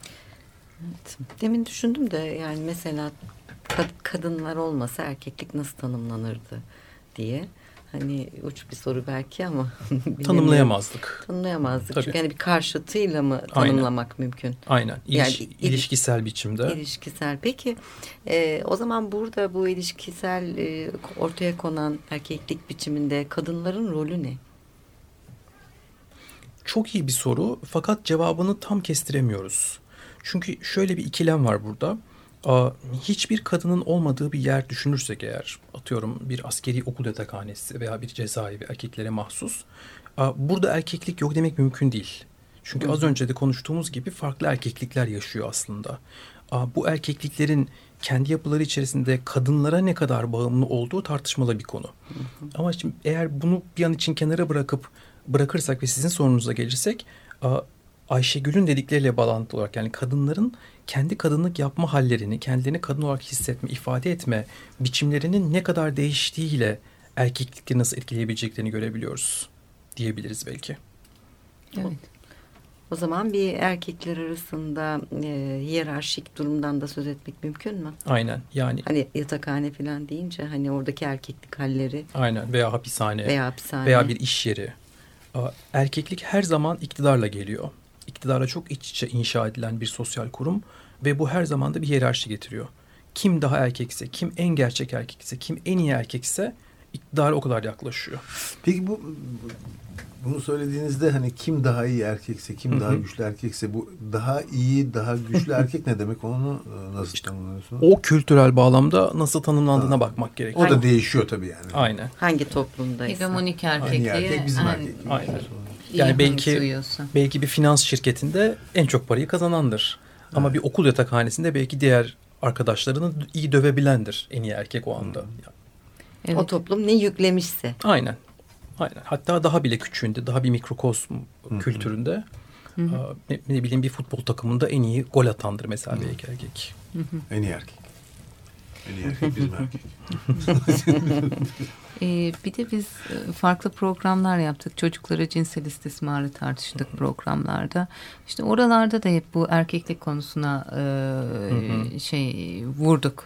Evet. Demin düşündüm de yani mesela kadınlar olmasa erkeklik nasıl tanımlanırdı diye. Hani uç bir soru belki ama tanımlayamazdık. Tabii. Çünkü yani bir karşıtıyla mı tanımlamak mümkün? Aynen. İlişkisel biçimde. İlişkisel. Peki o zaman burada bu ilişkisel ortaya konan erkeklik biçiminde kadınların rolü ne? Çok iyi bir soru fakat cevabını tam kestiremiyoruz. Çünkü şöyle bir ikilem var burada. Hiçbir kadının olmadığı bir yer düşünürsek eğer, atıyorum bir askeri okul yatakhanesi veya bir cezaevi erkeklere mahsus. Burada erkeklik yok demek mümkün değil. Çünkü az önce de konuştuğumuz gibi farklı erkeklikler yaşıyor aslında. Bu erkekliklerin kendi yapıları içerisinde kadınlara ne kadar bağımlı olduğu tartışmalı bir konu. Ama şimdi eğer bunu bir an için kenara bırakırsak ve sizin sorunuza gelirsek, Ayşegül'ün dedikleriyle bağlantılı olarak yani kadınların kendi kadınlık yapma hallerini, kendilerini kadın olarak hissetme, ifade etme biçimlerinin ne kadar değiştiğiyle erkeklikleri nasıl etkileyebileceklerini görebiliyoruz diyebiliriz belki. Evet. O zaman bir erkekler arasında hiyerarşik durumdan da söz etmek mümkün mü? Aynen. Yani hani yatakhane falan deyince hani oradaki erkeklik halleri. Aynen. Veya hapishane. Veya bir iş yeri. Erkeklik her zaman iktidarla geliyor. İktidarla çok iç içe inşa edilen bir sosyal kurum ve bu her zaman da bir hiyerarşi getiriyor. Kim daha erkekse, kim en gerçek erkekse, kim en iyi erkekse iktidara o kadar yaklaşıyor. Peki bunu söylediğinizde hani kim daha iyi erkekse, kim daha güçlü erkekse, bu daha iyi, daha güçlü erkek ne demek? Onu nasıl tanımlıyorsunuz? O kültürel bağlamda nasıl tanımlandığına bakmak gerekiyor. O da değişiyor tabii yani. Aynen. Hangi toplumdaysa. Hegemonik Hangi erkekliği. erkek bizim erkek. Aynen. İyi Yani hangisi uyuyorsa. belki bir finans şirketinde en çok parayı kazanandır. Ama bir okul yatakhanesinde belki diğer arkadaşlarını iyi dövebilendir en iyi erkek o anda. Evet. O toplum ne yüklemişse. Aynen. Hatta daha bile küçüğünde, daha bir mikrokosm kültüründe ne bileyim bir futbol takımında en iyi gol atandır mesela belki erkek. En iyi erkek. En iyi erkek bizim erkek. Bir de biz farklı programlar yaptık. Çocuklara cinsel istismarı tartıştık programlarda. İşte oralarda da hep bu erkeklik konusuna vurduk.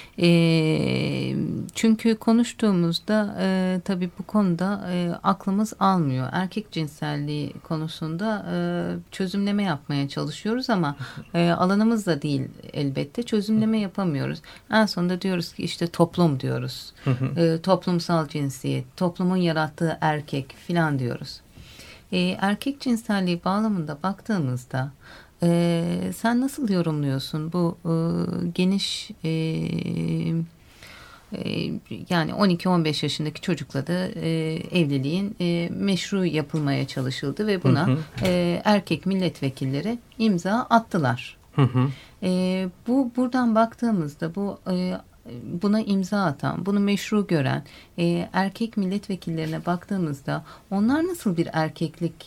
Çünkü konuştuğumuzda tabii bu konuda aklımız almıyor. Erkek cinselliği konusunda çözümleme yapmaya çalışıyoruz ama alanımız da değil elbette. Çözümleme yapamıyoruz. En sonunda diyoruz ki işte toplum diyoruz. Toplumsal cinsiyet, toplumun yarattığı erkek filan diyoruz. Erkek cinselliği bağlamında baktığımızda sen nasıl yorumluyorsun bu geniş yani 12-15 yaşındaki çocukla da evliliğin meşru yapılmaya çalışıldı ve buna erkek milletvekilleri imza attılar. Buradan baktığımızda buna imza atan, bunu meşru gören erkek milletvekillerine baktığımızda onlar nasıl bir erkeklik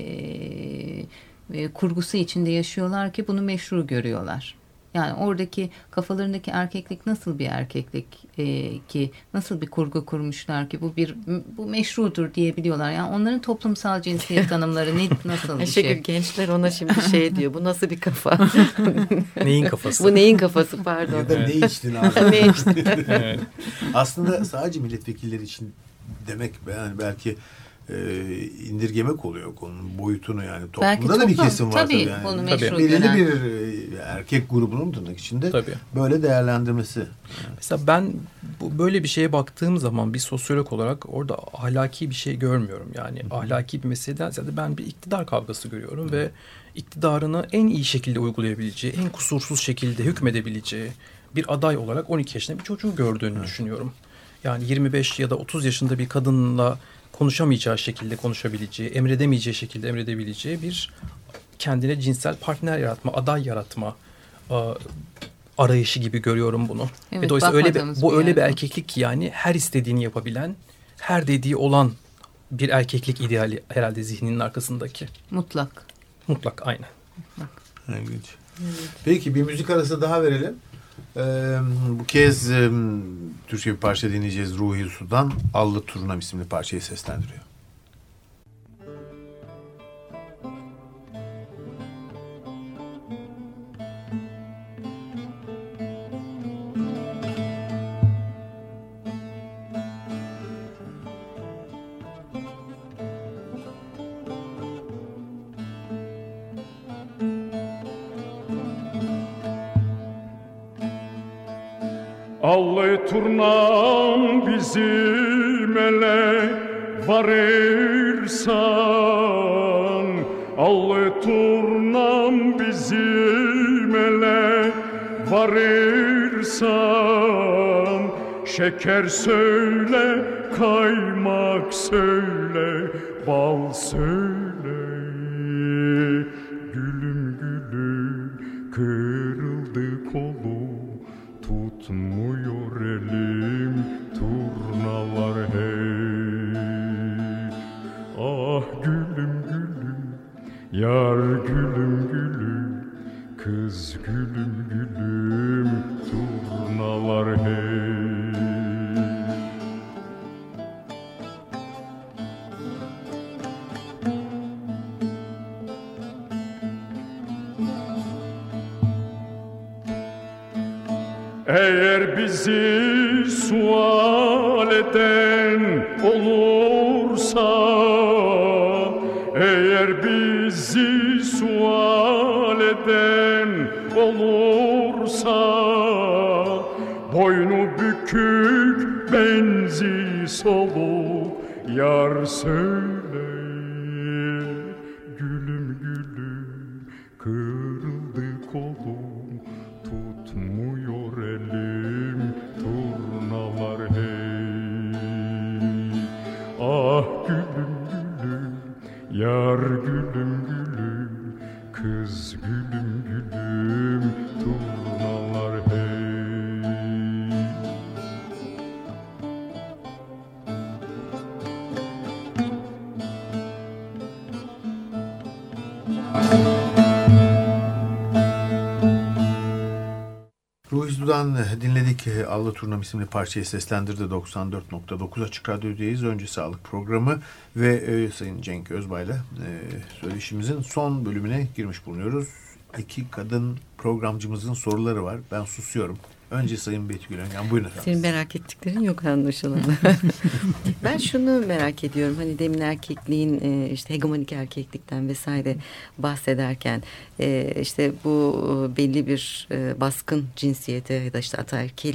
kurgusu içinde yaşıyorlar ki bunu meşru görüyorlar? Yani oradaki kafalarındaki erkeklik nasıl bir erkeklik ki nasıl bir kurgu kurmuşlar ki bu meşrudur diyebiliyorlar. Yani onların toplumsal cinsiyet tanımları nasıl bir şey? Gençler ona şimdi diyor. Bu nasıl bir kafa? Neyin kafası? Bu neyin kafası pardon. Ya da ne içtin abi? Ne içtin? Evet. Aslında sadece milletvekilleri için demek yani belki indirgemek oluyor konunun boyutunu yani. Toplumda da bir kesim var tabii yani. Bunu meşru Belirli gören. bir erkek grubunun tırnak içinde böyle değerlendirmesi. Mesela ben böyle bir şeye baktığım zaman bir sosyolog olarak orada ahlaki bir şey görmüyorum. Yani ahlaki bir meseleden ziyade ben bir iktidar kavgası görüyorum ve iktidarını en iyi şekilde uygulayabileceği, en kusursuz şekilde hükmedebileceği bir aday olarak 12 yaşında bir çocuğu gördüğünü düşünüyorum. Yani 25 ya da 30 yaşında bir kadınla konuşamayacağı şekilde konuşabileceği, emredemeyeceği şekilde emredebileceği bir kendine cinsel partner yaratma, aday yaratma arayışı gibi görüyorum bunu. Evet, ve dolayısıyla öyle bir erkeklik ki yani her istediğini yapabilen, her dediği olan bir erkeklik ideali herhalde zihninin arkasındaki. Mutlak, aynen. İlginç. Peki bir müzik arası daha verelim. Bu kez Türkçe bir parça dinleyeceğiz. Ruhi Su'dan Allı Turnam isimli parçayı seslendiriyor. Allı turnam bizim ele varırsan, allı turnam bizim ele varırsan, şeker söyle, kaymak söyle, bal söyle. Gülüm gülüm kırıldı kolum, tutmuyor elim turnalar hey. Ah gülüm gülüm, yar gülüm gülüm, kız gülüm gülüm, turnalar hey. Eğer bizi sual eden olursa, eğer bizi sual eden olursa, boynu bükük benzi soluk yar söyle. Gülüm gülüm kırıldı kolum, tutmuyor elim turnalar hey. Ah gülüm gülüm yar gülüm gülüm, kız gülüm gülüm turnalar hey. Ruhiz Dudan dinledik. Avlu Turnam isimli parçayı seslendirdi. 94.9 Açık Radyo'dayız. Önce Sağlık programı ve Sayın Cenk Özbay'la söyleşimizin son bölümüne girmiş bulunuyoruz. İki kadın programcımızın soruları var. Ben susuyorum. Önce Sayın Betül Öngen, buyurun efendim. Senin merak ettiklerin yok anlaşılan. Ben şunu merak ediyorum. Hani demin erkekliğin işte hegemonik erkeklikten vesaire bahsederken işte bu belli bir baskın cinsiyete ya da işte ataerkil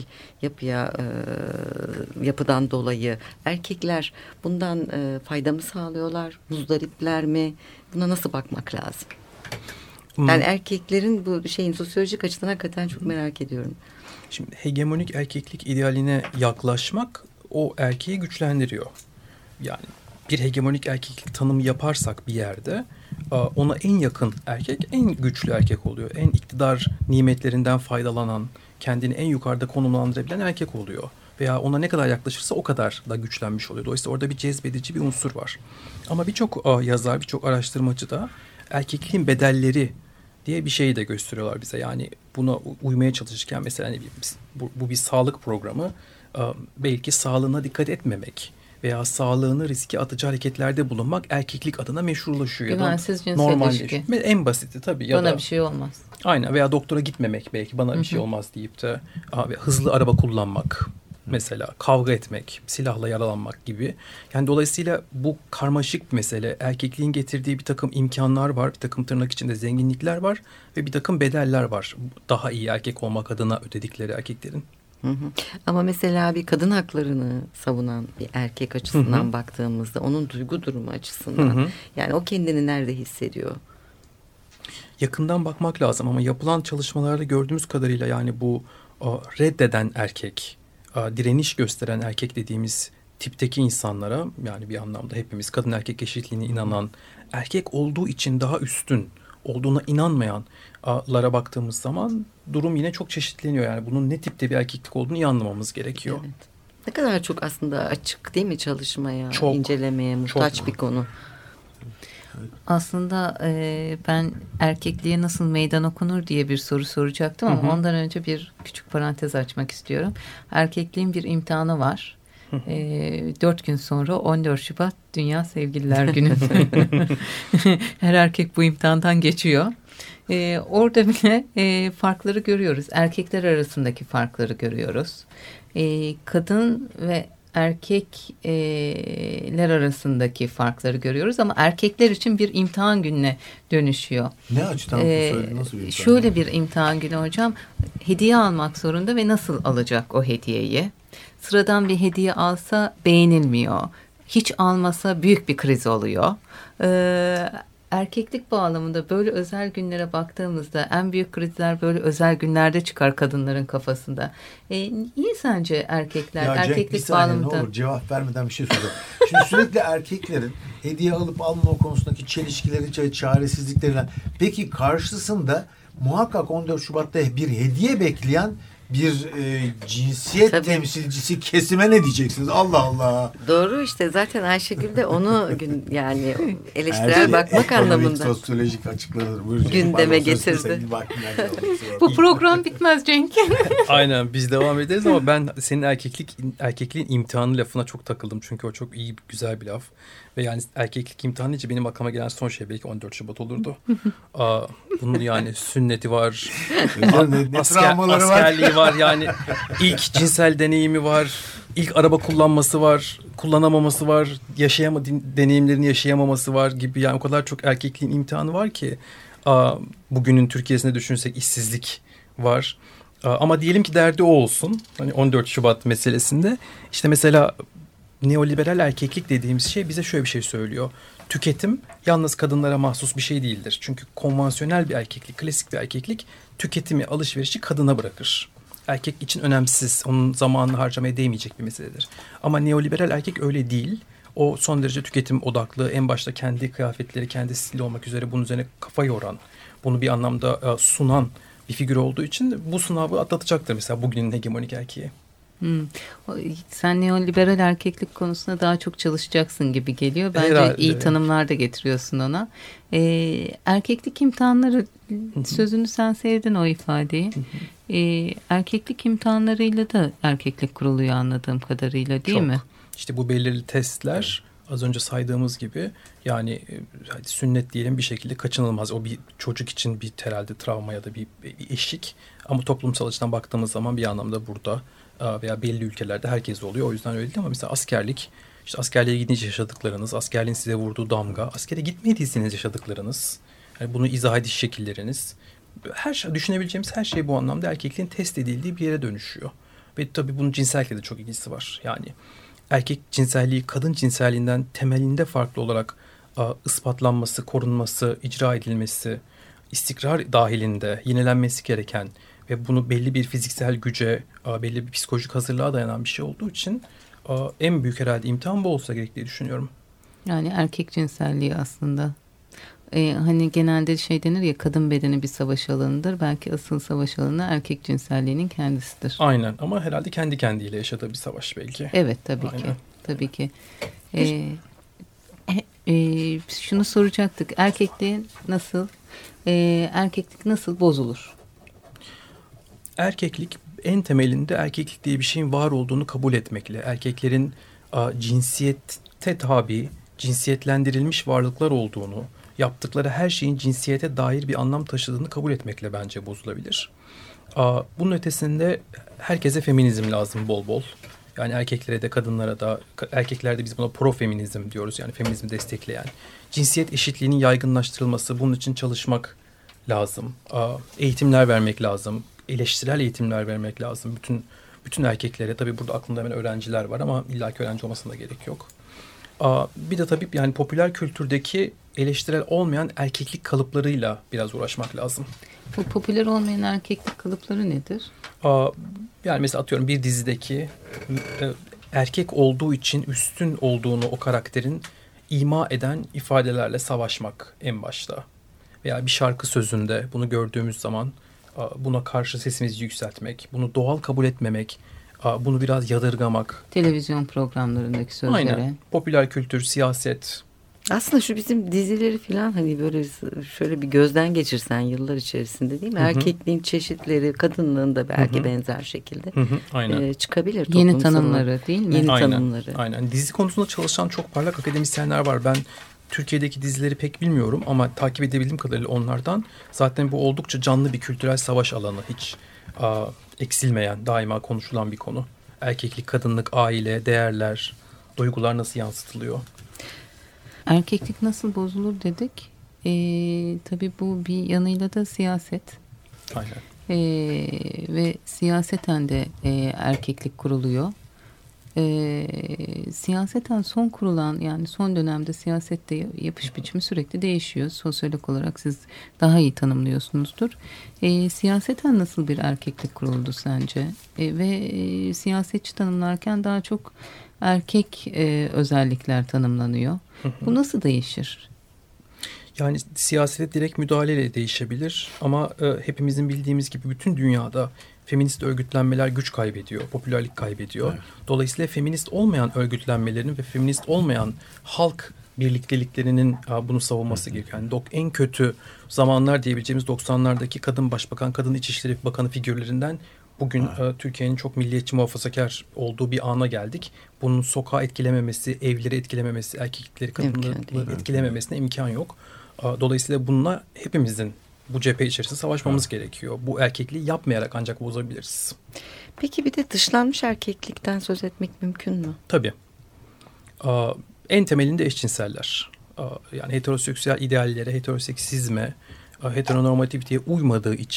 yapıdan dolayı erkekler bundan fayda mı sağlıyorlar? Muzdaripler mi? Buna nasıl bakmak lazım? Yani erkeklerin bu şeyin sosyolojik açıdan hakikaten çok merak ediyorum. Şimdi hegemonik erkeklik idealine yaklaşmak o erkeği güçlendiriyor. Yani bir hegemonik erkeklik tanımı yaparsak bir yerde ona en yakın erkek en güçlü erkek oluyor. En iktidar nimetlerinden faydalanan, kendini en yukarıda konumlandırabilen erkek oluyor. Veya ona ne kadar yaklaşırsa o kadar da güçlenmiş oluyor. Dolayısıyla orada bir cezbedici bir unsur var. Ama birçok yazar, birçok araştırmacı da erkekliğin bedelleri diye bir şeyi de gösteriyorlar bize. Yani buna uymaya çalışırken mesela ne bileyim, bu bir sağlık programı, belki sağlığına dikkat etmemek veya sağlığını riske atıcı hareketlerde bulunmak erkeklik adına meşrulaşıyor. Güvensiz cinsel ilişki. En basiti tabii. Ya bana da, bir şey olmaz. Aynen, veya doktora gitmemek, belki bana bir şey olmaz deyip de hızlı araba kullanmak. Mesela kavga etmek, silahla yaralanmak gibi. Yani dolayısıyla bu karmaşık bir mesele. Erkekliğin getirdiği bir takım imkanlar var, bir takım tırnak içinde zenginlikler var ve bir takım bedeller var. Daha iyi erkek olmak adına ödedikleri erkeklerin. Ama mesela bir kadın haklarını savunan bir erkek açısından baktığımızda, onun duygu durumu açısından, yani o kendini nerede hissediyor? Yakından bakmak lazım ama yapılan çalışmalarda gördüğümüz kadarıyla yani bu reddeden erkek, direniş gösteren erkek dediğimiz tipteki insanlara, yani bir anlamda hepimiz kadın erkek eşitliğine inanan, erkek olduğu için daha üstün olduğuna inanmayanlara baktığımız zaman durum yine çok çeşitleniyor. Yani bunun ne tipte bir erkeklik olduğunu iyi anlamamız gerekiyor. Evet. Ne kadar çok aslında açık değil mi çalışmaya, çok, incelemeye muhtaç çok. Bir konu. Aslında ben erkekliğe nasıl meydan okunur diye bir soru soracaktım ama ondan önce bir küçük parantez açmak istiyorum. Erkekliğin bir imtihanı var. 4 gün sonra 14 Şubat Dünya Sevgililer Günü. Her erkek bu imtihandan geçiyor. Orada bile farkları görüyoruz. Erkekler arasındaki farkları görüyoruz. Kadın ve erkekler arasındaki farkları görüyoruz ama erkekler için bir imtihan gününe dönüşüyor. Ne açıdan söyledi? Nasıl bir imtihan? Şöyle bir imtihan günü hocam. Hediye almak zorunda ve nasıl alacak o hediyeyi? Sıradan bir hediye alsa beğenilmiyor. Hiç almasa büyük bir kriz oluyor. Erkeklik bağlamında böyle özel günlere baktığımızda en büyük krizler böyle özel günlerde çıkar kadınların kafasında. Niye sence erkekler ya erkeklik Cenk, bir saniye, bağlamında? ne olur cevap vermeden bir şey soracağım. Şimdi sürekli erkeklerin hediye alıp alma konusundaki çelişkileri, çaresizlikleri. Peki karşısında muhakkak 14 Şubat'ta bir hediye bekleyen bir cinsiyet temsilcisi kesime ne diyeceksiniz? Allah Allah. Doğru işte, zaten Ayşegül de onu yani eleştirel bakmak anlamında. Sosyolojik açıklanır. Buyur gündeme getirdi. Bu program bitmez Cenk. Aynen, biz devam ederiz ama ben senin erkekliğin imtihanı lafına çok takıldım. Çünkü o çok iyi, güzel bir laf. Ve yani erkeklik imtihanı deyince benim aklıma gelen son şey belki 14 Şubat olurdu. Bunun yani sünneti var. Askerliği var. Yani ilk cinsel deneyimi var. İlk araba kullanması var. Kullanamaması var. Deneyimlerini yaşayamaması var gibi. Yani o kadar çok erkekliğin imtihanı var ki. Bugünün Türkiye'sine düşünsek işsizlik var. Ama diyelim ki derdi o olsun. Hani 14 Şubat meselesinde. İşte mesela neoliberal erkeklik dediğimiz şey bize şöyle bir şey söylüyor. Tüketim yalnız kadınlara mahsus bir şey değildir. Çünkü konvansiyonel bir erkeklik, klasik bir erkeklik tüketimi, alışverişi kadına bırakır. Erkek için önemsiz, onun zamanını harcamaya değmeyecek bir meseledir. Ama neoliberal erkek öyle değil. O son derece tüketim odaklı, en başta kendi kıyafetleri, kendi stili olmak üzere bunun üzerine kafa yoran, bunu bir anlamda sunan bir figür olduğu için bu sınavı atlatacaktır mesela bugünün hegemonik erkeği. Sen neoliberal erkeklik konusunda daha çok çalışacaksın gibi geliyor. Bence herhalde iyi tanımlar da getiriyorsun ona. Erkeklik imtihanları sözünü sen sevdin o ifadeyi. Erkeklik imtihanlarıyla da erkeklik kuruluyor anladığım kadarıyla değil mi? İşte bu belirli testler az önce saydığımız gibi yani sünnet diyelim bir şekilde kaçınılmaz. O bir çocuk için bir herhalde travma ya da bir eşik. Ama toplumsal açıdan baktığımız zaman bir anlamda burada veya belli ülkelerde herkes oluyor. O yüzden öyle değil ama mesela askerlik, işte askerliğe gidince yaşadıklarınız, askerliğin size vurduğu damga, askere gitmediyseniz yaşadıklarınız, yani bunu izah ediş şekilleriniz, her şey, düşünebileceğimiz her şey bu anlamda erkekliğin test edildiği bir yere dönüşüyor. Ve tabii bunun cinsellikle de çok ilgisi var. Yani erkek cinselliği kadın cinselliğinden temelinde farklı olarak ispatlanması, korunması, icra edilmesi, istikrar dahilinde yenilenmesi gereken ve bunu belli bir fiziksel güce, belli bir psikolojik hazırlığa dayanan bir şey olduğu için en büyük herhalde imtihan bu olsa gerek diye düşünüyorum. Yani erkek cinselliği aslında. Hani genelde şey denir ya, kadın bedeni bir savaş alanıdır. Belki asıl savaş alanı erkek cinselliğinin kendisidir. Aynen, ama herhalde kendi kendiyle yaşadığı bir savaş belki. Evet, tabii Aynen. ki. Tabii ki. Şunu soracaktık. Erkeklik nasıl bozulur? Erkeklik en temelinde erkeklik diye bir şeyin var olduğunu kabul etmekle, erkeklerin cinsiyete tabi, cinsiyetlendirilmiş varlıklar olduğunu, yaptıkları her şeyin cinsiyete dair bir anlam taşıdığını kabul etmekle bence bozulabilir. Bunun ötesinde herkese feminizm lazım bol bol. Yani erkeklere de kadınlara da, erkeklerde biz buna profeminizm diyoruz, yani feminizmi destekleyen. Cinsiyet eşitliğinin yaygınlaştırılması, bunun için çalışmak lazım. Eğitimler vermek lazım. Eleştirel eğitimler vermek lazım. Bütün erkeklere, tabii burada aklımda hemen öğrenciler var ama illaki öğrenci olmasına da gerek yok. Bir de tabii yani popüler kültürdeki eleştirel olmayan erkeklik kalıplarıyla biraz uğraşmak lazım. Bu popüler olmayan erkeklik kalıpları nedir? Yani mesela atıyorum bir dizideki erkek olduğu için üstün olduğunu o karakterin ima eden ifadelerle savaşmak en başta. Veya bir şarkı sözünde bunu gördüğümüz zaman buna karşı sesimizi yükseltmek, bunu doğal kabul etmemek, bunu biraz yadırgamak. Televizyon programlarındaki sözlere. Aynen. Popüler kültür, siyaset. Aslında şu bizim dizileri falan hani böyle şöyle bir gözden geçirsen yıllar içerisinde değil mi? Hı-hı. Erkekliğin çeşitleri, kadınlığın da belki Hı-hı. benzer şekilde Aynen. Çıkabilir. Yeni tanımları değil mi? Yeni aynen. tanımları. Aynen. Dizi konusunda çalışan çok parlak akademisyenler var. Ben Türkiye'deki dizileri pek bilmiyorum ama takip edebildiğim kadarıyla onlardan. Zaten bu oldukça canlı bir kültürel savaş alanı. Hiç eksilmeyen, daima konuşulan bir konu. Erkeklik, kadınlık, aile, değerler, duygular nasıl yansıtılıyor? Erkeklik nasıl bozulur dedik. Tabii bu bir yanıyla da siyaset. Aynen. Ve siyaseten de erkeklik kuruluyor. Siyaseten son kurulan, yani son dönemde siyasette yapış biçimi sürekli değişiyor. Sosyolog olarak siz daha iyi tanımlıyorsunuzdur. Siyaseten nasıl bir erkeklik kuruldu sence? Ve siyasetçi tanımlarken daha çok erkek özellikler tanımlanıyor. Bu nasıl değişir? Yani siyasete direkt müdahaleyle değişebilir ama hepimizin bildiğimiz gibi bütün dünyada feminist örgütlenmeler güç kaybediyor, popülerlik kaybediyor. Evet. Dolayısıyla feminist olmayan örgütlenmelerin ve feminist olmayan halk birlikteliklerinin bunu savunması gerekiyor. Yani en kötü zamanlar diyebileceğimiz 90'lardaki kadın başbakan, kadın İçişleri Bakanı figürlerinden bugün Türkiye'nin çok milliyetçi, muhafazakar olduğu bir ana geldik. Bunun sokağa etkilememesi, evleri etkilememesi, erkekleri, kadınları etkilememesine imkan yok. Dolayısıyla bununla hepimizin bu cephe içerisinde savaşmamız gerekiyor. Bu erkekliği yapmayarak ancak bozabiliriz. Peki bir de dışlanmış erkeklikten söz etmek mümkün mü? Tabii. En temelinde eşcinseller. Yani heteroseksüel ideallere, heteroseksizme, heteronormativiteye uymadığı için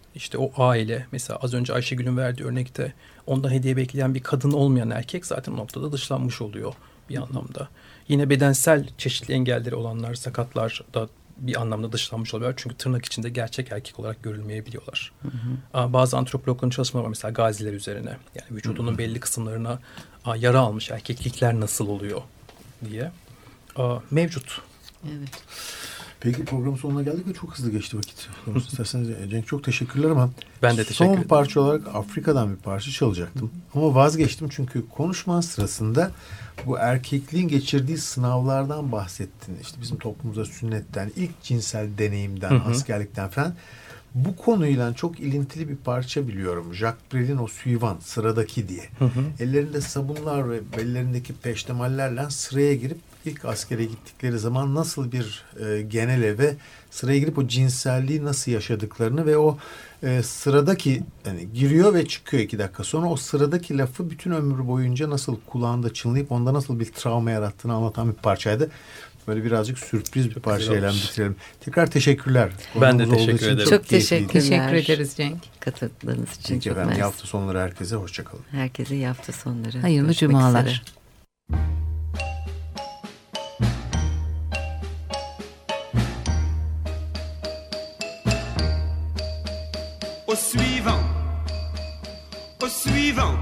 İşte o aile, mesela az önce Ayşegül'ün verdiği örnekte ondan hediye bekleyen bir kadın olmayan erkek zaten o noktada dışlanmış oluyor bir anlamda. Yine bedensel çeşitli engelleri olanlar, sakatlar da bir anlamda dışlanmış oluyor. Çünkü tırnak içinde gerçek erkek olarak görülmeyebiliyorlar. Bazı antropologların çalışmaları var mesela gaziler üzerine. Yani vücudunun belli kısımlarına yara almış erkeklikler nasıl oluyor diye. Mevcut. Evet. Peki programın sonuna geldik ve çok hızlı geçti vakit. İsterseniz Cenk çok teşekkürler ama ben de teşekkür ederim. Son parça olarak Afrika'dan bir parça çalacaktım. Ama vazgeçtim çünkü konuşman sırasında bu erkekliğin geçirdiği sınavlardan bahsettin. İşte bizim toplumumuzda sünnetten, ilk cinsel deneyimden, askerlikten falan. Bu konuyla çok ilintili bir parça biliyorum. Jacques Brel'in o Suivant, sıradaki diye. Ellerinde sabunlar ve bellerindeki peştemallerle sıraya girip ilk askere gittikleri zaman nasıl bir genel eve sıraya girip o cinselliği nasıl yaşadıklarını ve o sıradaki yani giriyor ve çıkıyor 2 dakika sonra o sıradaki lafı bütün ömrü boyunca nasıl kulağında çınlayıp onda nasıl bir travma yarattığını anlatan bir parçaydı. Böyle birazcık sürpriz bir parçayla bitirelim. Tekrar teşekkürler. Ben de teşekkür ederim. Çok teşekkürler. Teşekkür ederiz Cenk. Katıldığınız için Peki çok efendim. İyi hafta sonları herkese. Hoşçakalın. Herkese iyi hafta sonları. Hayırlı cumalar. Üzere. Au suivant, au suivant.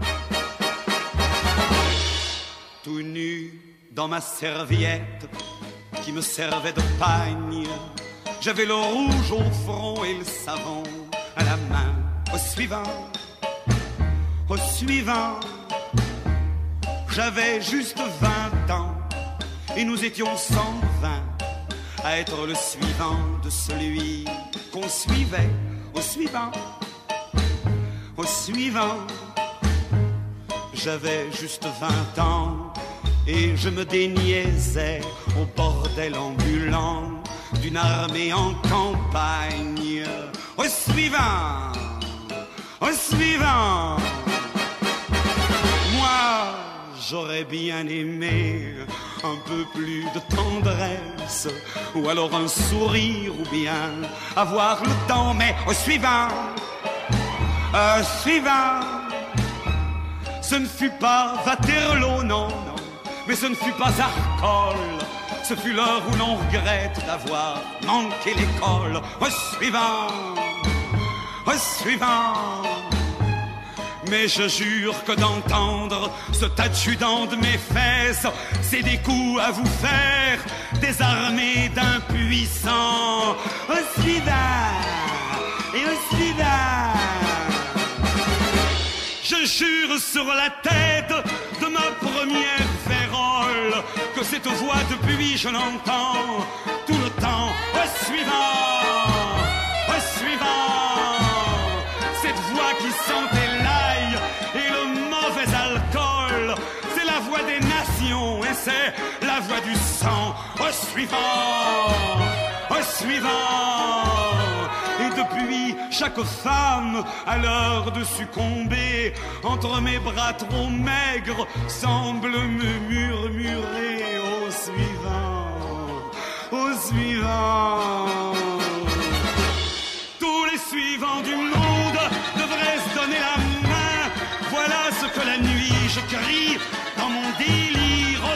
Tout nu dans ma serviette qui me servait de pagne. J'avais le rouge au front et le savon à la main. Au suivant, au suivant. J'avais juste 20 ans et nous étions 120 à être le suivant de celui qu'on suivait. Au suivant, au suivant. J'avais juste 20 ans et je me déniaisais au bordel ambulant d'une armée en campagne. Au suivant, au suivant. Moi, j'aurais bien aimé un peu plus de tendresse, ou alors un sourire, ou bien avoir le temps, mais au suivant, ce ne fut pas Waterloo, non, non, mais ce ne fut pas Arcole, ce fut l'heure où l'on regrette d'avoir manqué l'école. Au suivant, mais je jure que d'entendre ce adjudant de mes fesses, c'est des coups à vous faire, désarmés d'impuissants. Au suivant, et au suivant. Je jure sur la tête de ma première férole que cette voix depuis je l'entends tout le temps. Au suivant, cette voix qui sentait l'ail et le mauvais alcool, c'est la voix des nations et c'est la voix du sang. Au suivant. Et depuis, chaque femme, à l'heure de succomber, entre mes bras trop maigres, semble me murmurer au suivant. Tous les suivants du monde devraient se donner la main. Voilà ce que la nuit je crie dans mon délire. Au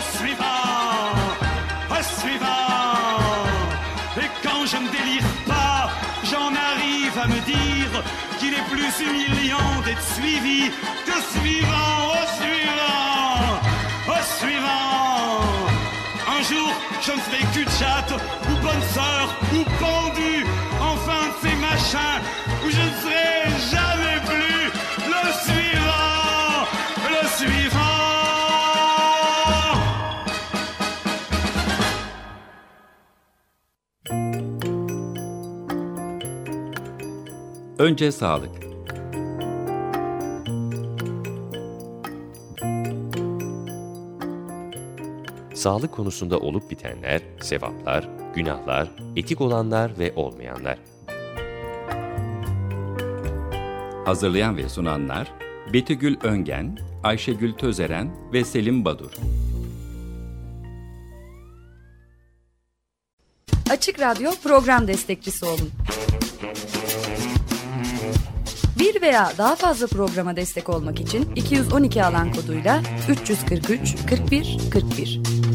suivant. Et quand je ne délire pas, j'en arrive à me dire qu'il est plus humiliant d'être suivi que suivant. Au suivant. Un jour, je me ferai cul-de-jatte, ou bonne sœur, ou pendu, enfin de ces machins, où je ne serai jamais plus le suivant. Önce sağlık. Sağlık konusunda olup bitenler, sevaplar, günahlar, etik olanlar ve olmayanlar. Hazırlayan ve sunanlar Betügül Öngen, Ayşegül Tözeren ve Selim Badur. Açık Radyo program destekçisi olun. Bir veya daha fazla programa destek olmak için 212 alan koduyla 343 41 41.